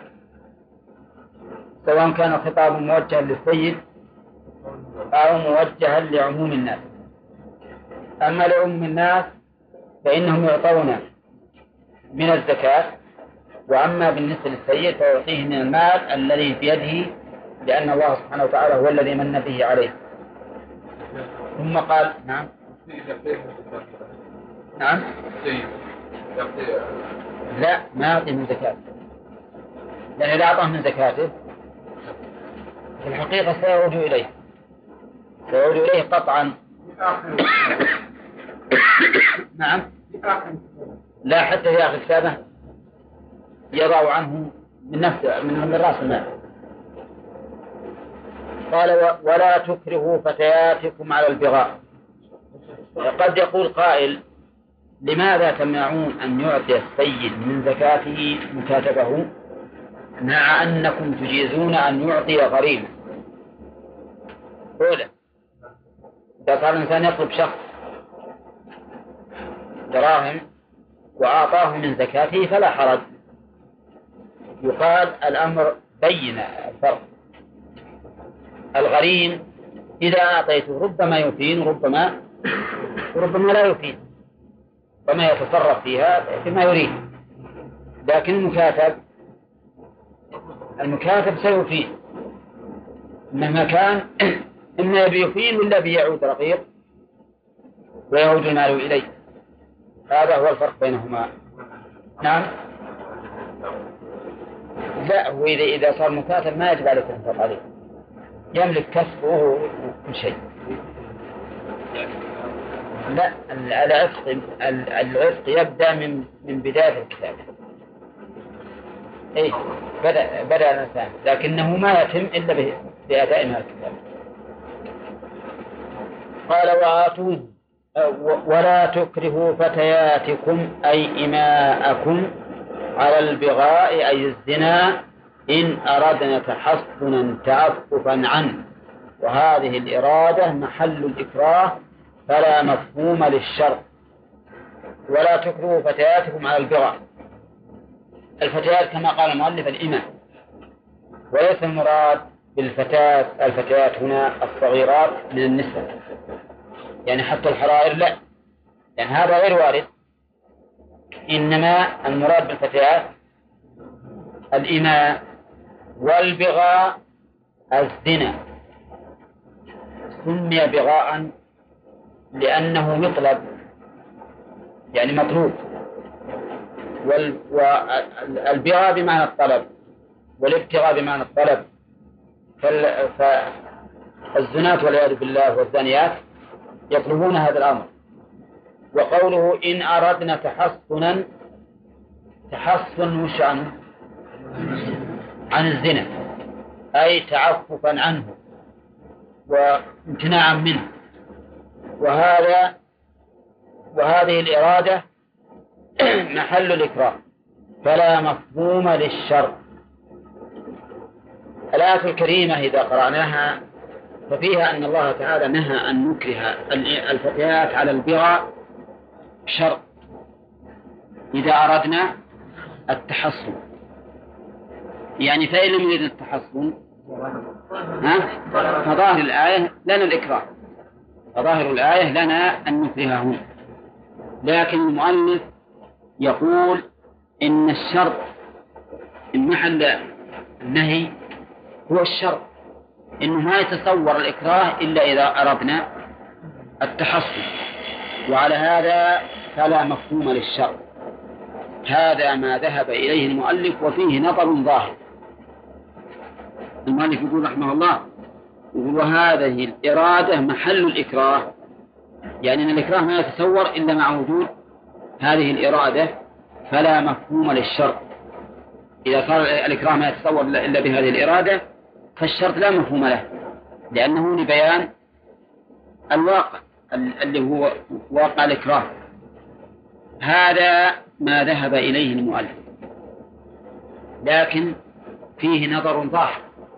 سواء كان الخطاب موجها للسيد أو موجها لعموم الناس. أما لعموم الناس فإنهم يعطون من الزكاة، وأما بالنسبة للسيد فيعطيه من المال الذي بيده، لأن الله سبحانه وتعالى هو الذي من به عليه. ثم قال نعم لا، ما يعطي من زكاة، لأن إذا أعطاه من زكاته في الحقيقة سيعود إليه قطعا. نعم، لا، حتى في آخر كتابه يضع عنه من نفسه من رأس المال. قال ولا تكرهوا فتياتكم على البغاء. قد يقول قائل لماذا تمنعون أن يعطي السيد من زكاته مكاتبه مع أنكم تجيزون أن يعطي غريمه؟ أولا، إذا صار الإنسان يطلب شخص دراهم وأعطاه من زكاته فلا حرج، يقال الأمر بين الفرق. الغريم إذا أعطيته ربما يفين وربما لا يفين، وما يتصرف فيها بما يريد. لكن المكاتب سيفين، مهما كان، إما بيفين ولا بيعود رقيق ويعود المال إليه. هذا هو الفرق بينهما. نعم، لا، هو إذا صار مكاتب ما يجب عليك تنفق عليه، يملك كسبه وكل شيء. لا، العتق يبدأ من بداية الكتاب. إيه، بدأ الإنسان، لكنه ما يتم إلا بأداء مال الكتاب. قال وآتوه ولا تكرهوا فتياتكم أي إماءكم على البغاء أي الزنا إن أردنا تحصنا تعففا عنه، وهذه الإرادة محل الإكراه فلا مفهوم للشرع. ولا تكرهوا فتياتكم على البغاء. الفتيات كما قال المؤلف الإماء، وليس المراد الفتيات هنا الصغيرات من النساء، يعني حتى الحرائر لا، يعني هذا غير وارد. إنما المراد بالفتيات الإماء، والبغاء الزنا. سمي بغاء لأنه يطلب، يعني مطلوب، والبغاء بمعنى الطلب، والابتغاء بمعنى الطلب. فالزنات والعياذ بالله والزانيات يطلبون هذا الأمر. وقوله إن أردنا تحصنا، تحصن وش عنه؟ عن الزنا، أي تعففا عنه وامتناعا منه. وهذه الإرادة محل الإكراه، فلا مفهوم للشرط. الآية الكريمة إذا قرأناها ففيها أن الله تعالى نهى أن نكره الفتيات على البغاء شرط إذا أردنا التحصن. يعني فإن لم يرد التحصن فظاهر الآية لنا الإكراه، فظاهر الآية لنا أن نكرههم. لكن المؤلف يقول إن الشرط إن محل النهي هو الشرط، إنه ما يتصور الإكراه إلا إذا أردنا التحصن، وعلى هذا فلا مفهوم للشرط. هذا ما ذهب إليه المؤلف وفيه نظر ظاهر. المؤلف يقول رحمه الله، يقول وهذه الإرادة محل الإكراه، يعني أن الإكراه ما يتصور إلا مع وجود هذه الإرادة، فلا مفهوم للشرط. إذا صار الإكراه ما يتصور إلا بهذه الإرادة فالشرط لا مفهوم له، لأنه لبيان الواقع اللي هو واقع الإكراه. هذا ما ذهب إليه المؤلف، لكن فيه نظر ظاهر،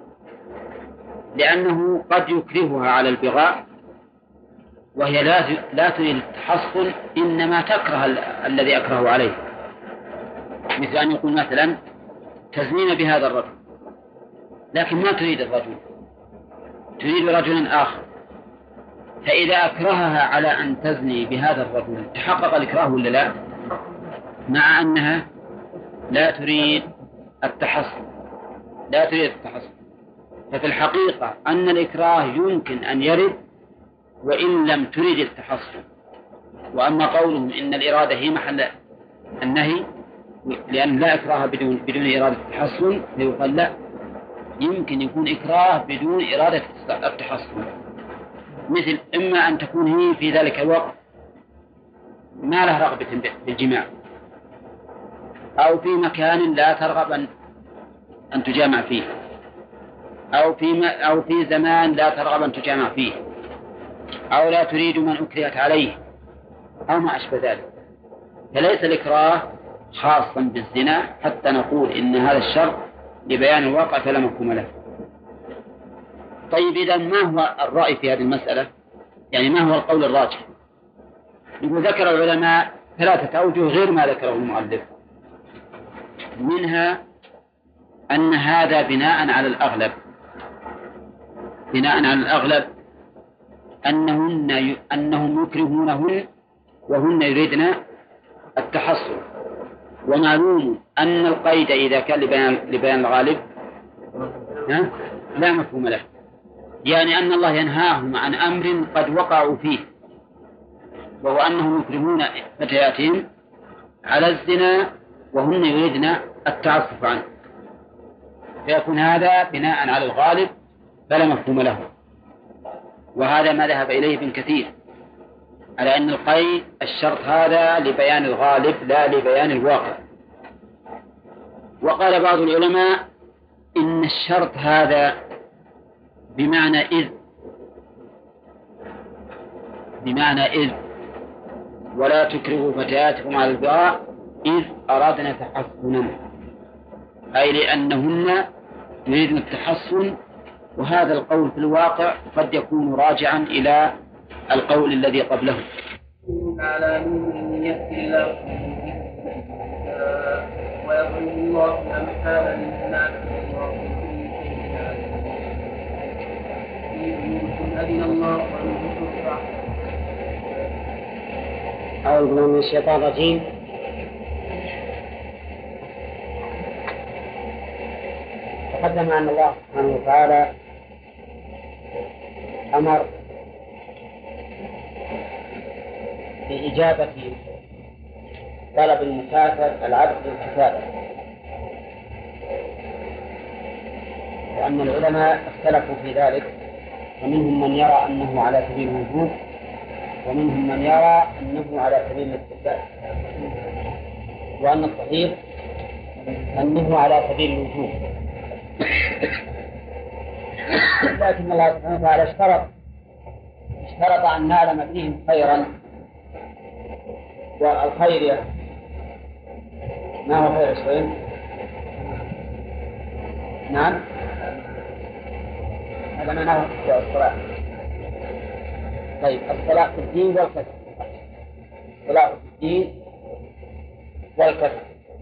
لأنه قد يكرهها على البغاء وهي لا تريد التحصن، إنما تكره الذي أكره عليه، مثل أن يقول مثلا تزنين بهذا الرجل، لكن ما تريد الرجل، تريد رجلا آخر، فإذا أكرهها على أن تزني بهذا الرجل تحقق الإكراه ولا لا؟ مع أنها لا تريد التحصن، لا تريد التحصن. ففي الحقيقة أن الإكراه يمكن أن يرد وإن لم تريد التحصن. وأما قولهم إن الإرادة هي محل النهي لأن لا إكراه بدون إرادة التحصن، فيقال لا، يمكن يكون إكراه بدون إرادة التحصن، مثل إما أن تكون هي في ذلك الوقت ما له رغبة بالجماع، أو في مكان لا ترغب أن تجامع فيه، أو في زمان لا ترغب أن تجامع فيه، أو لا تريد من أكرهت عليه، أو ما أشبه ذلك. فليس الإكراه خاصا بالزنا حتى نقول إن هذا الشرط لبيان الواقع فلا مفهوم له. طيب إذا ما هو الرأي في هذه المسألة؟ يعني ما هو القول الراجح؟ يقول ذكر العلماء 3 أوجه غير ما ذكره المؤلف، منها أن هذا بناء على الأغلب، بناء على الأغلب أنهم يكرهونهن وهن يريدن التحصن. ومعلوم أن القيد إذا كان لبيان الغالب لا مفهوم له، يعني أن الله ينهاهم عن أمر قد وقعوا فيه، وهو أنهم يكرهون فتياتهم على الزنا وهن يريدن التعفف عنه، فيكون هذا بناء على الغالب فلا مفهوم له. وهذا ما ذهب إليه ابن كثير، على أن القيد الشرط هذا لبيان الغالب لا لبيان الواقع. وقال بعض العلماء إن الشرط هذا بمعنى إذ ولا تكرهوا فتياتكم على البغاء إذ أرادنا تحصنا، أي لأنهن يريدن التحصن. وهذا القول في الواقع قد يكون راجعا إلى القول الذي قبله. على من يأتي الله ويضرب الله الأمثال للناس أذن الله وأن ترفع. أعوذ بالله من الشيطان الرجيم. تقدم أن الله سبحانه وتعالى أمر بإجابة طلب المسافر العبد للكتابة، وأن العلماء اختلفوا في ذلك، ومنهم من يرى أنه على سبيل الوجوب، ومنهم من يرى أنه على سبيل الاستحباب، وأن الصحيح أنه على سبيل الوجوب. لكن الله سبحانه وتعالى اشترط أن نعلم فيهم خيرا، والخير ما هو خير الشيء؟ نعم، هذا معناه الصلاة. طيب، الصلاة في الدين والكسب. الصلاة في الدين والكسب.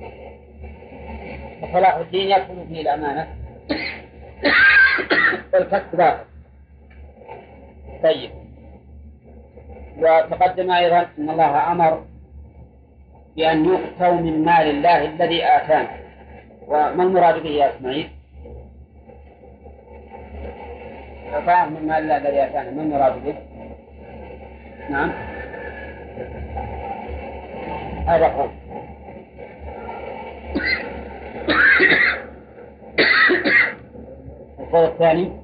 صلاح الدين يدخل فيه الأمانة والكسب داخل. طيب، وتقدم أيضا أن الله أمر بأن يؤتوا من مال الله الذي آتانا. وما المراد به يا إسماعيل؟ إعطاء من مال الله الذي آتانا، ما المراد به؟ نعم، هذا قول. القول الثاني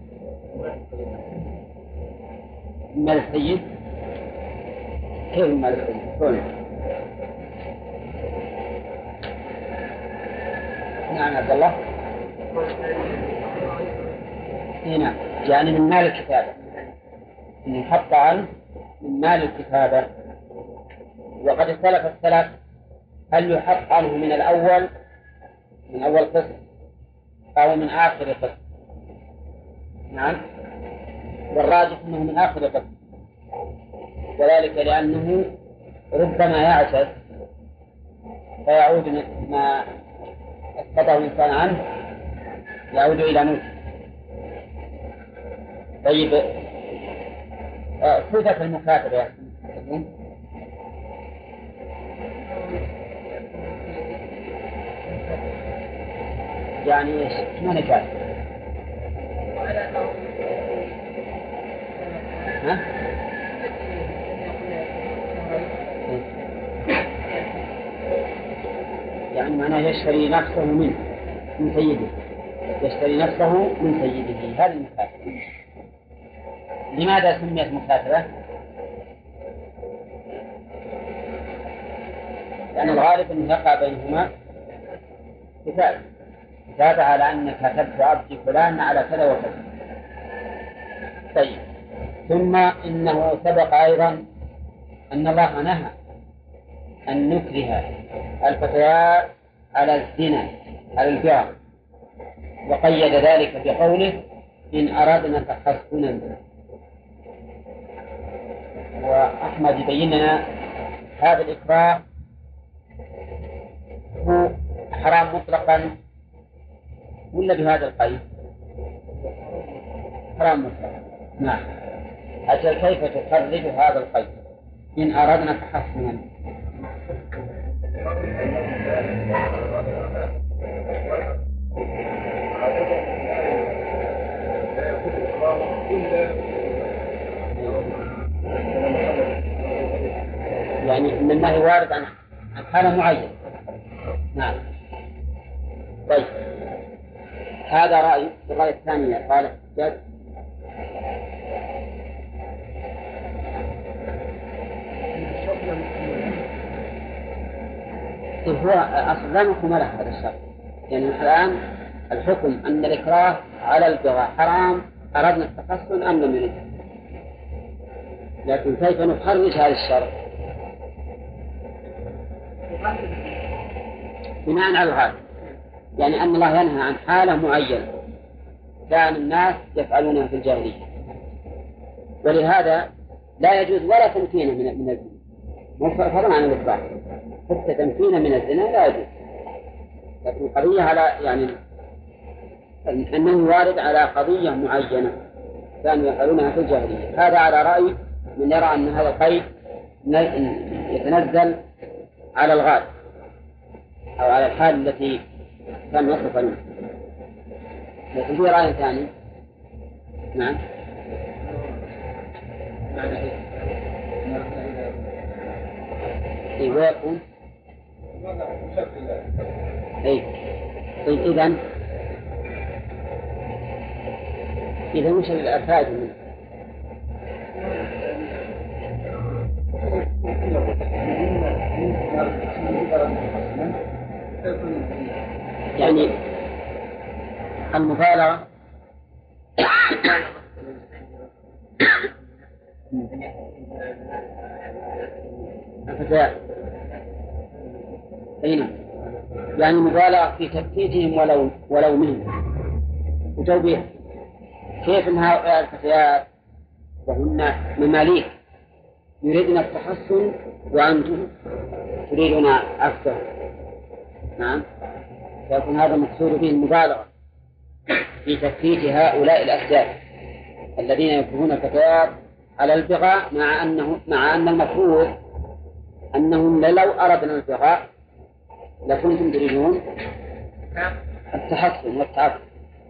مال السيد. كيف مال السيد؟ نعم عبد الله. هنا يعني من مال الكتابة، إن يحط عنه من مال الكتابة. وقد اختلف السلف هل يحط عنه من الأول، من أول قسم، أو من آخر قسم. نعم، والراجح أنه من آخر قسم، وذلك لأنه ربما يعجز فيعود ما أسقطه الإنسان عنه يعود إلى ملكه. طيب، صفة المكاتبة يعني ايش؟ ما نكاتب؟ ها؟ يعني معناه يشتري نفسه من سيده، يشتري نفسه من سيده. هذه المكاتبة. لماذا سميت مكاتبة؟ لأن الغالب أنه يقع بينهما كتابة على أنك كتبت عبدي فلان على كذا وكذا. طيب، ثم إنه سبق أيضا أن الله نهى أن نكره الفتيات على الزنا، على الجار، وقيد ذلك بقوله إن أردنا تحسنا. وأحمد يبين لنا هذا الإكراه هو حرام مطلقا ولا بهذا القيد؟ حرام مطلقا. نعم، أجل كيف تخرج هذا القيد إن أردنا تحسنا؟ يعني إن النهي وارد عن حالة معينة. نعم. طيب، هذا رأي. الرأي الثانية قال الحجاج هو أصل لا نحكم له هذا الشرط. يعني الآن الحكم أن الإكراه على البغاء حرام أردنا التحسن أم لم نريد، لكن كيف نخرج هذا الشرط؟ بناء على الغالب، يعني أن الله ينهى عن حالة معينة كان الناس يفعلونها في الجاهلية، ولهذا لا يجوز ولا تمكينه من الزنا، فضلا عن الإكراه، حتى تمكينه من الزنا لا يجوز. لكن القضية على يعني أنه وارد على قضية معينة كانوا يفعلونها في الجاهلية. هذا على رأي من يرى أن هذا القيد يتنزل على الغالب أو على الحال التي كان يصف منه. لكن في رأي ثاني. نعم. إيه ويكون إيه. طيب، إذن إذا مش الفائدة منه. يعني المبالغة الفتاة أين يعني مبالغة في تفتيتهم ولو منهم وتوبيخ. كيف أن هؤلاء الفتيات وهن مماليك يريدن التحسن وأنتم تريدون عكسه؟ نعم، فيكون هذا المقصود به المبالغة في تفتيت هؤلاء الأسياد الذين يكرهون الفتيات على البغاء، مع أن المفروض أنهم لو أردنا البغاء لكنتم تريدون التحسن والتعفف.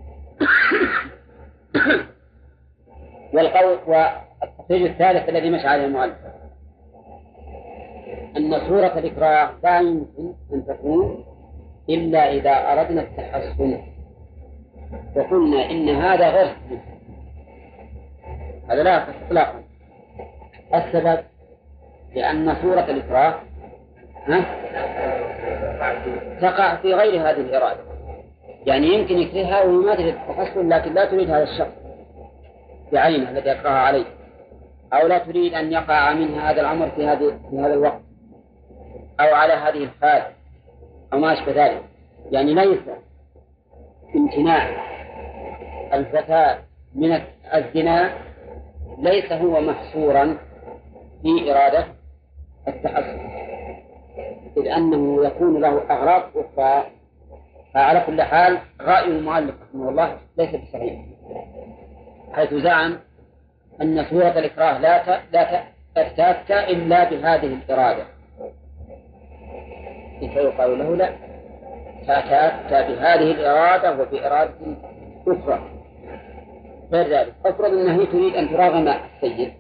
والقول والتخريج الثالث الذي مشى عليه المؤلف أن صورة الإكراه لا يمكن أن تكون إلا إذا أردنا التحسن، وقلنا إن هذا غير صحيح، هذا لا إطلاقا. السبب لأن صورة الإكراه تقع في غير هذه الإرادة، يعني يمكن يكرهها وهي ما تريد التحسن لكن لا تريد هذا الشخص بعينه الذي يكرهها عليه، أو لا تريد أن يقع منها هذا الأمر في هذا الوقت أو على هذه الحال أو ما أشبه ذلك. يعني ليس امتناع الفتاة من الزنا ليس هو محصورا في إرادة التحسن، إذ أنه يكون له أغراض أخرى. فعلى كل حال رأي المؤلف رحمه الله ليس بصحيح، حيث زعم أن صورة الإكراه لا تأتى إلا بهذه الإرادة، فيقال له لا، تأتى بهذه الإرادة وبإرادة أخرى غير ذلك. أفرض أنها هي تريد أن تراغم السيد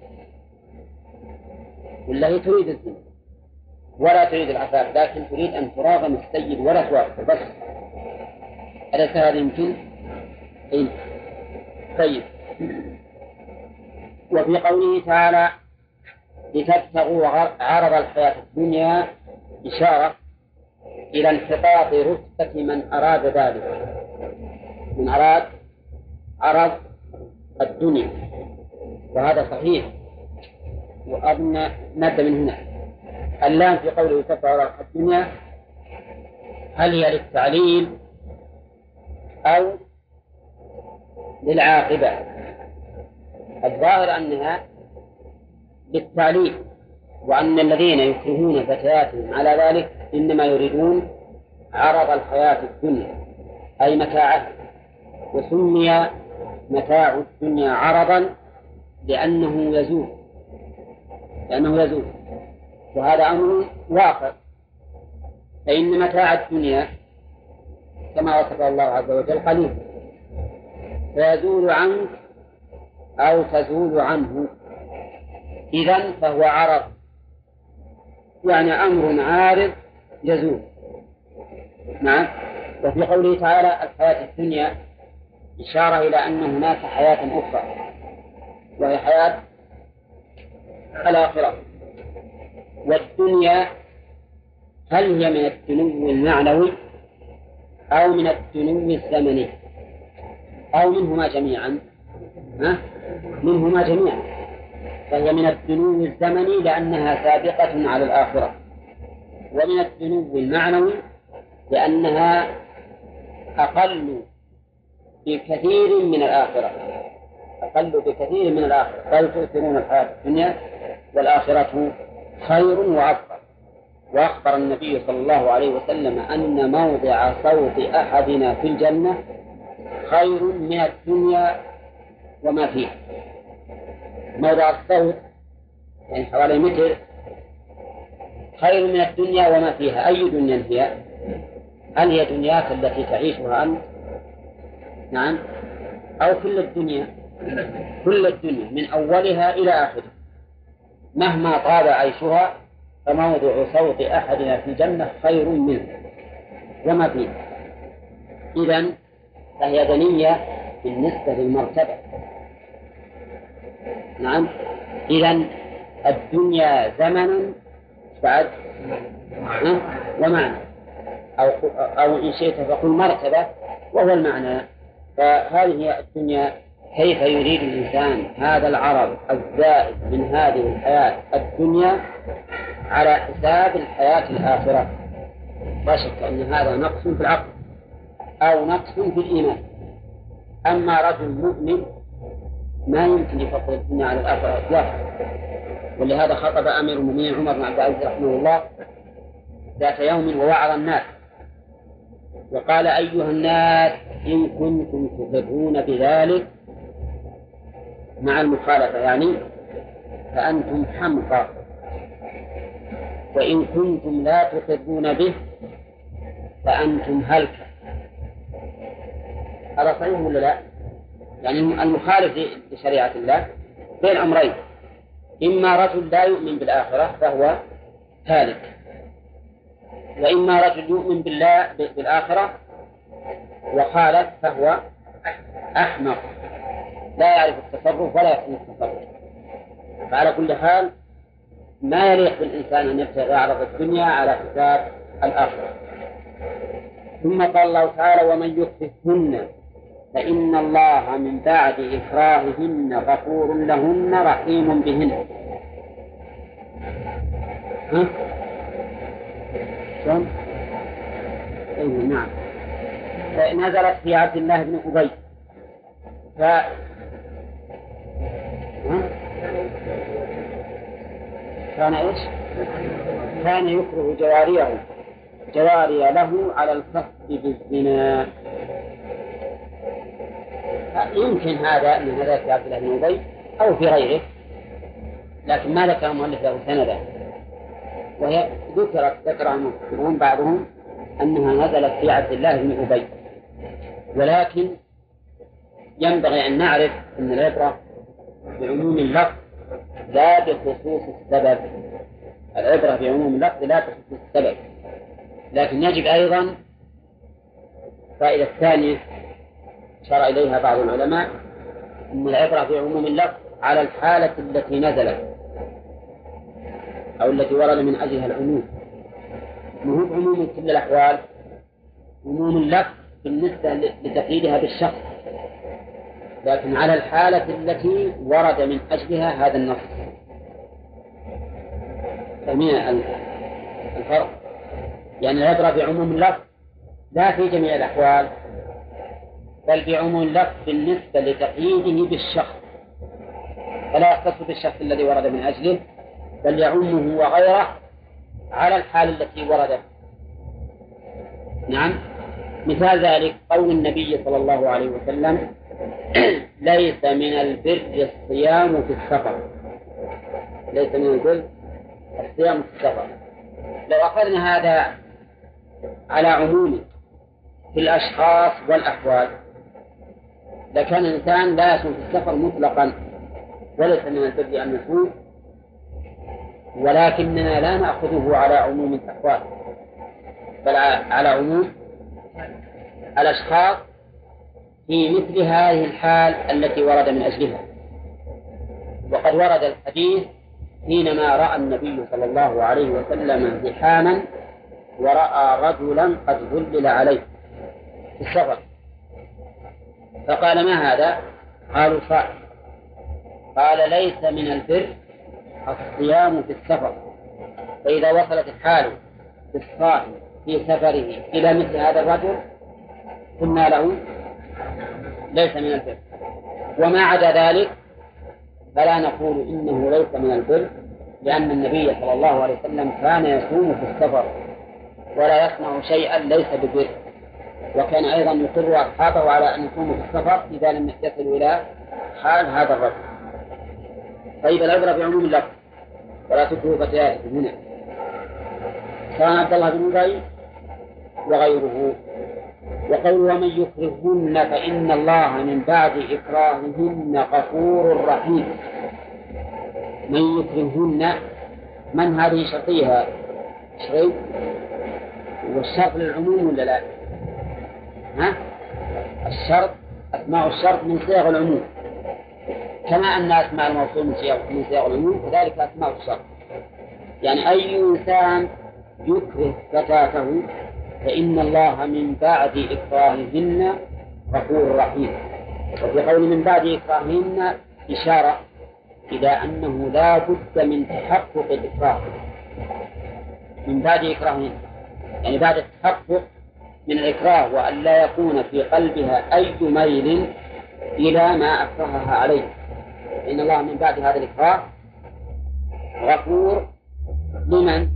ولا هي تريد الزنا ولا تريد العفاف، لكن تريد أن تراغم السيد ولا توافق بس، أليس هذا يمكن؟ إيه. طيب، وفي قوله تعالى لتبتغوا عرض الحياة الدنيا إشارة إلى انحطاط رتبة من أراد ذلك، من أراد عرض الدنيا، وهذا صحيح. وأظن نبدأ من هنا. اللام في قوله تبتغوا عرض الدنيا هل هي للتعليل أو للعاقبة؟ الظاهر أنها للتعليل، وأن الذين يكرهون فتياتهم على ذلك إنما يريدون عرض الحياة الدنيا أي متاعه، وسمي متاع الدنيا عرضا لأنه يزول، وهذا أمر واقع. فإن متاع الدنيا كما وصف الله عز وجل قليل، فيزول عنك أو تزول عنه، إذن فهو عرض، يعني أمر عارض يزول. نعم. وفي قوله تعالى الحياة الدنيا إشارة إلى أن هناك حياة أخرى وهي حياة الآخرة. والدنيا هل هي من الدنو المعنوي أو من الدنو الزمني أو منهما جميعا؟ منهما جميعا. فهي من الدنو الزمني لأنها سابقة على الآخرة، ومن الدنو المعنوي لأنها أقل بكثير من الآخرة، بل تؤثرون الحياة الدنيا والآخرة خير وأفضل. وأخبر النبي صلى الله عليه وسلم أن موضع صوت أحدنا في الجنة خير من الدنيا وما فيها. موضع الصوت يعني حوالي متر خير من الدنيا وما فيها. أي دنيا هي؟ هل هي دنياك التي تعيشها أنت؟ نعم. أو كل الدنيا؟ كل الدنيا من أولها إلى آخرها مهما طال عيشها، فموضع صوت أحدنا في الجنة خير منه وما فيه. إذن فهي دنية بالنسبة للمرتبة. نعم. إذن الدنيا زمنا بعد ومعنى، أو إن شئت فقل مرتبة وهو المعنى. فهذه هي الدنيا. كيف يريد الإنسان هذا العرض الزائد من هذه الحياة الدنيا على حساب الحياة الآخرة؟ لا شك أن هذا نقص في العقل أو نقص في الإيمان. أما رجل مؤمن ما يمكن يفضل الدنيا على الآخرة إطلاقا. ولهذا خطب أمير المؤمنين عمر بن عبد العزيز رحمه الله ذات يوم ووعظ الناس وقال: أيها الناس، إن كنتم تقرون بذلك مع المخالفة يعني فأنتم حمقى، وإن كنتم لا تقرون به فأنتم هلكة. هذا صحيح ولا لا؟ يعني المخالف لشريعة الله بين أمرين: إما رجل لا يؤمن بالآخرة فهو هالك، وإما رجل يؤمن بالآخرة وخالف فهو أحمق لا يعرف التصرف ولا يحسن التصرف. فعلى كل حال ما يليق بالإنسان أن يبتغي عرض الدنيا على حساب الآخرة. ثم قال الله تعالى: ومن يكرههن فإن الله من بعد إكراههن غفور لهن رحيم بهن. شلون؟ نعم. نزلت في عبد الله بن أبي كان إيش؟ كان يكره جواري له على الكف بالزنا. يمكن هذا من هذا في عبد الله بن أبي أو في غيره، لكن ما ذكر المؤلف له سندا، وهي ذكر المفسرون بعضهم أنها نزلت في عبد الله بن أبي. ولكن ينبغي أن نعرف أن العبرة بعموم اللفظ لا بخصوص السبب. العبرة بعموم اللفظ لا بخصوص السبب. لكن يجب أيضا فائدة ثانية شرع إليها بعض العلماء، أن العبرة بعموم اللفظ على الحالة التي نزلت أو التي ورد من أجلها العموم، مو بعموم كل الأحوال. عموم اللفظ بالنسبة لتقييدها بالشخص، لكن على الحالة التي ورد من أجلها هذا النص. فمن الفرق يعني العبرة بعموم اللفظ لا في جميع الأحوال، بل بعموم اللفظ بالنسبة لتقييده بالشخص، فلا يختص بالشخص الذي ورد من أجله، بل يعمه وغيره على الحال التي ورد. نعم. مثال ذلك قول النبي صلى الله عليه وسلم: ليس من البر الصيام في السفر. ليس من البر الصيام في السفر. لو أخذنا هذا على عمومه في الأشخاص والأحوال لكان الإنسان لا يصوم في السفر مطلقا، وليس من البر أن يصوم، ولكننا لا نأخذه على عموم الأحوال بل على عموم الأشخاص في مثل هذه الحال التي ورد من أجلها. وقد ورد الحديث حينما رأى النبي صلى الله عليه وسلم زحاما ورأى رجلا قد ظلل عليه في السفر، فقال: ما هذا؟ قالوا: صائم. قال: ليس من البر الصيام في السفر. فإذا وصلت الحال بالصائم في سفره إلى مثل هذا الرجل قلنا له ليس من البر، وما عدا ذلك فلا نقول إنه ليس من البر، لأن النبي صلى الله عليه وسلم كان يصوم في السفر ولا يصنع شيئا ليس ببر، وكان أيضا يقر أصحابه على أن يصوموا في السفر إذا لم يصلوا إلى حال هذا الرجل. طيب، العبرة بعموم اللفظ ولا تكرهوا فتياتكم هنا، كان عبد الله بن أبي وغيره. وقول: ومن يكرههن فإن الله من بعد إكراههن غفور رحيم. من يكرههن، من هذه شرطيها؟ شريط، والشرط للعموم ولا لا؟ الشرط أسماء الشرط من صيغ العموم، كما أن أسماء الموصول من صيغ العموم كذلك أسماء الشرط. يعني أي إنسان يكره فتاته فإن الله من بعد إكراههن غفور رحيم. وفي قول من بعد إكراههن إشارة إلى أنه لا بد من تحقق الإكراه من بعد إكراههن، يعني بعد التحقق من الإكراه وأن لا يكون في قلبها أي ميل إلى ما أكرهها عليه، إن الله من بعد هذا الإكراه غفور لمن؟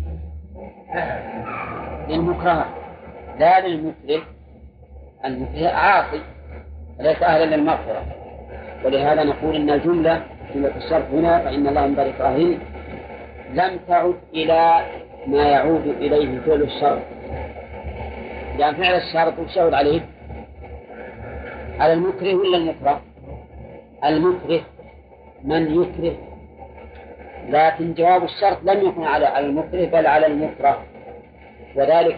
للمكره لا للمكره. المكره عاصي ليس أهلا للمغفرة، ولهذا نقول إن جملة الشرط هنا فإن الله من بعد إكراههن لم تعد إلى ما يعود إليه فعل الشرط، لأن فعل الشرط يشهد عليه على المكره ولا المكره؟ المكره من يكره، لكن جواب الشرط لم يكن على المكره بل على المكره، وذلك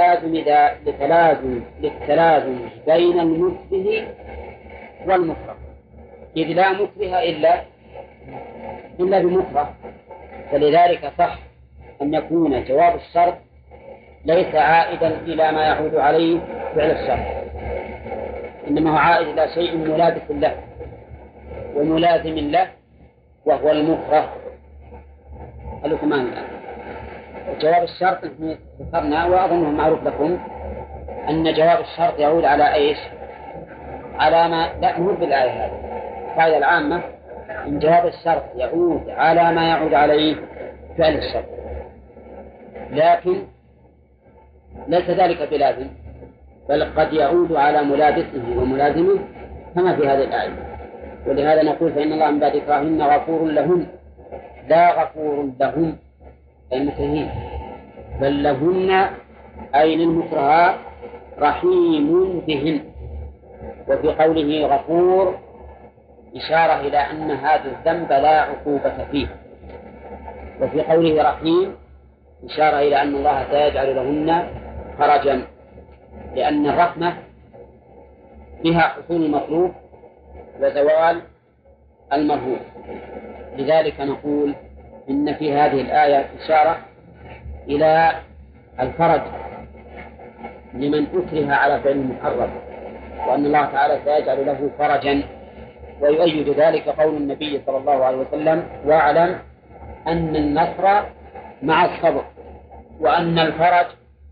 للتلازم بين المكره والمكره، إذ لا مكره إلا بمكره، فلذلك صح أن يكون جواب الشرط ليس عائدا إلى ما يعود عليه فعل الشرط، إنما هو عائد إلى شيء ملابس له وملازم له وهو المكره. قالوا كمان جواب الشرط ذكرنا وأظنه معروف لكم أن جواب الشرط يعود على إيش؟ على ما لا مو بالآية هذه القاعدة العامة إن جواب الشرط يعود على ما يعود عليه فعل الشرط، لكن ليس ذلك بلازم بل قد يعود على ملابسه وملازمه كما في هذه الآية. ولهذا نقول فإن الله من بعد إكراههن غفور لهن، لا غفور لهم أي المكرهين بل لهن أي للمكرهات رحيم بهن. وفي قوله غفور إشارة إلى أن هذا الذنب لا عقوبة فيه، وفي قوله رحيم إشارة إلى أن الله سيجعل لهن فرجا، لأن الرحمة بها حصول المطلوب وزوال المرهوب. لذلك نقول إن في هذه الآية إشارة إلى الفرج لمن أكره على فعل محرم، وأن الله تعالى سيجعل له فرجا. ويؤيد ذلك قول النبي صلى الله عليه وسلم واعلم أن النصر مع الصبر وأن الفرج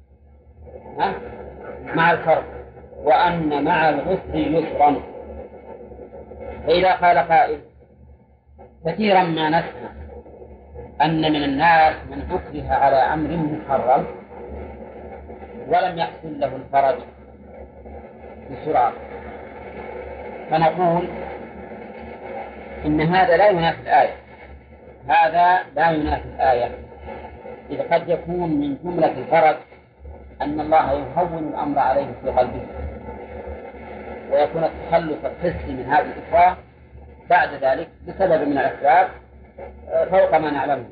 مع الكرب وأن مع العسر يسرا. فإذا قال قائل كثيرا ما نسمع أن من الناس من أكره على أمر محرم ولم يحصل له الفرج بسرعة، فنقول إن هذا لا ينافي الآية، هذا لا ينافي الآية، إذ قد يكون من جملة الفرج أن الله يهون الأمر عليه في قلبه ويكون التخلص الحسي من هذا الإكراه بعد ذلك بسبب من الأسباب فوق ما نعلمه.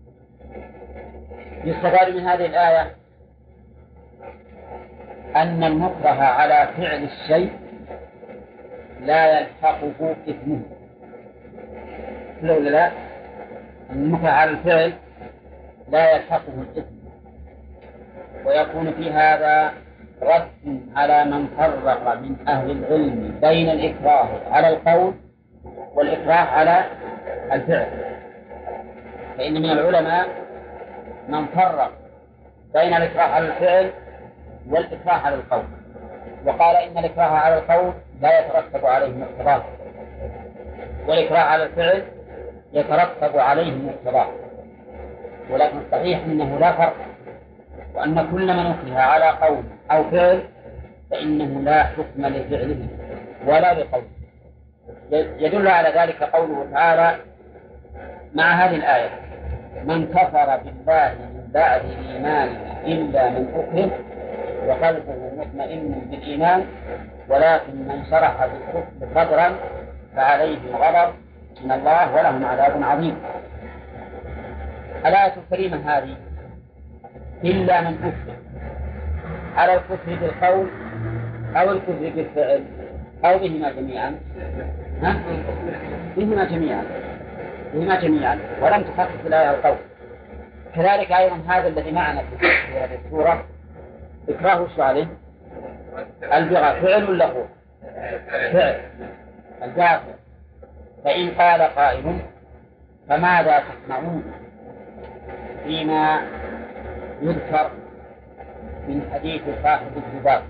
يستفاد من هذه الآية أن المكره على فعل الشيء لا يلحقه إثمه، لولا لا المكره على الفعل لا يلحقه الإثم، ويكون في هذا رد على من فرق من أهل العلم بين الإكراه على القول والإكراه على الفعل. فإن من العلماء من فرق بين الإكراه على الفعل والإكراه على القول، وقال إن الإكراه على القول لا يترتب عليه مقتضاه والإكراه على الفعل يترتب عليه مقتضاه، ولكن الصحيح أنه لا فرق، وأن كل من أكره على قول أو فعل فإنه لا حكم لفعله ولا لقوله. يدل على ذلك قوله تعالى مع هذه الآية من كفر بالله من بعد إيمانه إلا من أكره وقلبه مطمئن بالإيمان ولكن من شرح بالكفر صدرا فعليه غضب من الله ولهم عذاب عظيم. الآية الكريمة هذه إلا من أكره على الكفر بالقول أو الكفر بالفعل أو بهما جميعا؟ ها؟ بهما جميعا، بهما جميعا، ولم تخصص الآية القول. كذلك أيضا هذا الذي معنا في هذه السورة إكراه وش عليه؟ البغاء فعل ولا هو؟ فعل البغاء. فإن قال قائل فماذا تصنعون فيما يذكر من حديث صاحب الذباب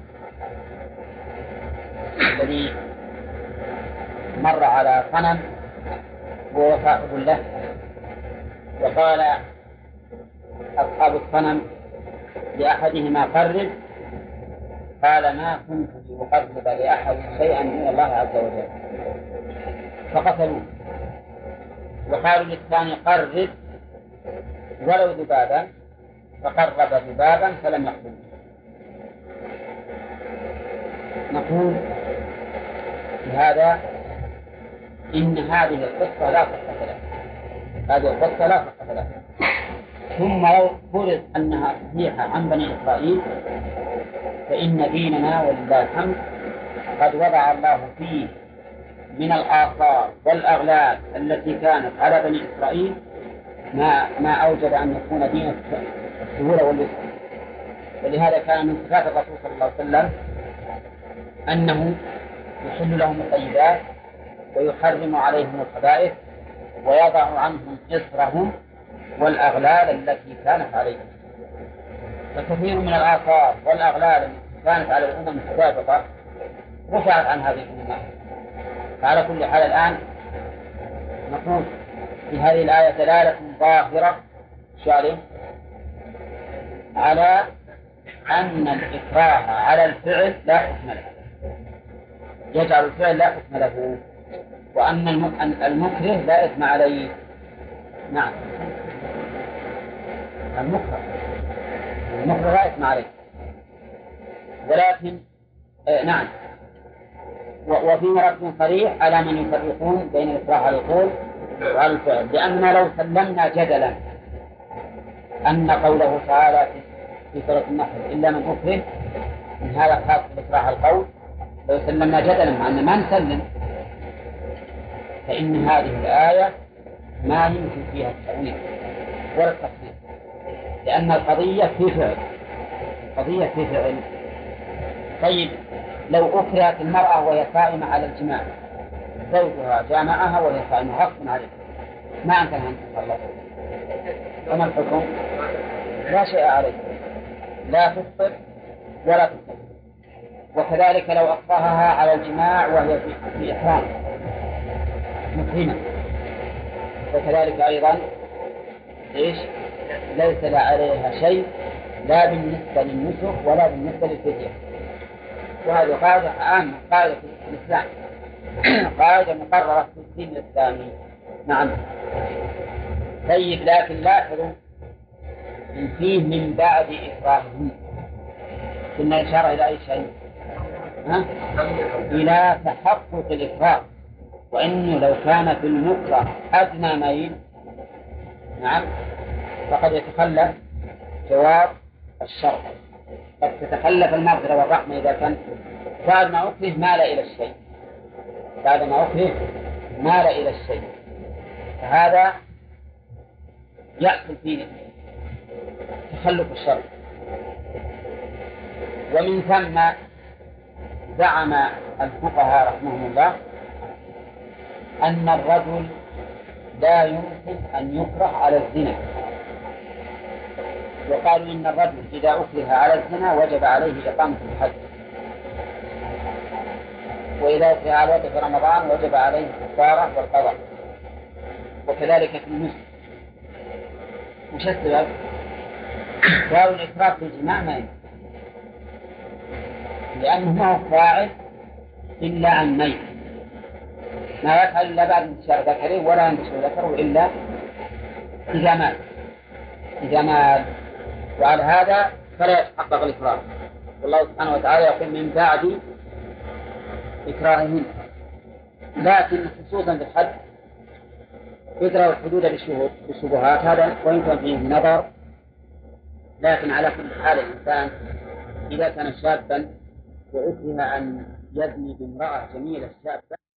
الذي مر على صنم وهو صاحب له، وقال أصحاب الصنم لأحدهما قرب، قال ما كنت لأقرب لأحد شيئا من الله عز وجل، فقتلوه. وقالوا للثاني قرب ولو ذبابا، فقرب ذبابا فلم يقتله. نقول بهذا إن هذه القصة لا صحة لها، هذه القصة لا صحة لها. ثم لو فرض أنها صحيحة عن بني إسرائيل فإن ديننا ولله الحمد قد وضع الله فيه من الآثار والأغلال التي كانت على بني إسرائيل ما أوجب أن يكون دين السهولة واليسر. ولهذا كان من صفات الرسول صلى الله عليه وسلم أنه يحل لهم الطيبات ويحرم عليهم الخبائث ويضع عنهم إصرهم والأغلال التي كانت عليهم. فكثير من الآثار والأغلال التي كانت على الأمم السابقة رفعت عن هذه الأمة. فعلى كل حال الآن نقول في هذه الآية دلالة ظاهرة شارع على أن الإكراه على الفعل لا حكم له، يجعل الفعل لا حكم له، وأن المكره لا إثم عليه. نعم، المكره لا إثم عليه، ولكن نعم. وفي رد صريح على من يفرقون بين الإكراه على القول وعلى الفعل، لأننا لو سلمنا جدلا أن قوله تعالى في سورة النحل إلا من أكره من هذا خاص بالإكراه على القول، لو سلمنا جدلا مع أن ما نسلم فإن هذه الآية ما يمكن فيها التأويل ولا التفسير، لأن القضية في فعل، القضية في فعل. طيب لو أكرهت المرأة وهي صائمة على الجماع، زوجها جامعها وهي صائمة غصبا عليها، ما أمكن أن تتخلص، وما الحكم؟ لا شيء عليه، لا تفطر ولا تفطر. وكذلك لو أكرهها على الجماع وهي في إحرام محرمة، وكذلك أيضا إيش؟ ليس لا عليها شيء لا بالنسبة للنسك ولا بالنسبة للفدية. وهذه قاعدة عامة، قاعدة في الإسلام، قاعدة مقررة في الدين الإسلامي. نعم. طيب لكن لاحظوا إن فيه من بعد إكراههم كنا إشارة إلى أي شيء؟ إلى تحقق الإكراه، وإنه لو كان في المكره أدنى ميل نعم فقد يتخلف جواب الشرط، قد تتخلف المغفرة والرحمة إذا كان بعد ما أكره مال إلى الشيء، بعد ما أكره مال إلى الشيء، فهذا يحصل فيه تخلف الشرط. ومن ثم زعم الفقهاء رحمهم الله أن الرجل لا يمكن أن يكره على الزنا، وقالوا إن الرجل إذا أكره على الزنا وجب عليه إقامة الحد، وإذا أكره على الوضع في رمضان وجب عليه الكفارة والقضاء، وكذلك في المسلم. وش السبب؟ قالوا الإكراه في الجماع ما يمكن، لأنه ما هو فاعل إلا عن ميت، ما يفعل إلا بعد انتشار ذكره ولا ينتشر ذكره إلا إذا مات. وعلى هذا فلا يتحقق الإكراه. والله سبحانه وتعالى يقول من بعد إكراههم. لكن خصوصا في الحد يدرى الحدود بالشبهات، هذا وإن كان فيه نظر، لكن على كل حال الإنسان إذا كان شابا وأكره أن يزني بامرأة جميلة شابة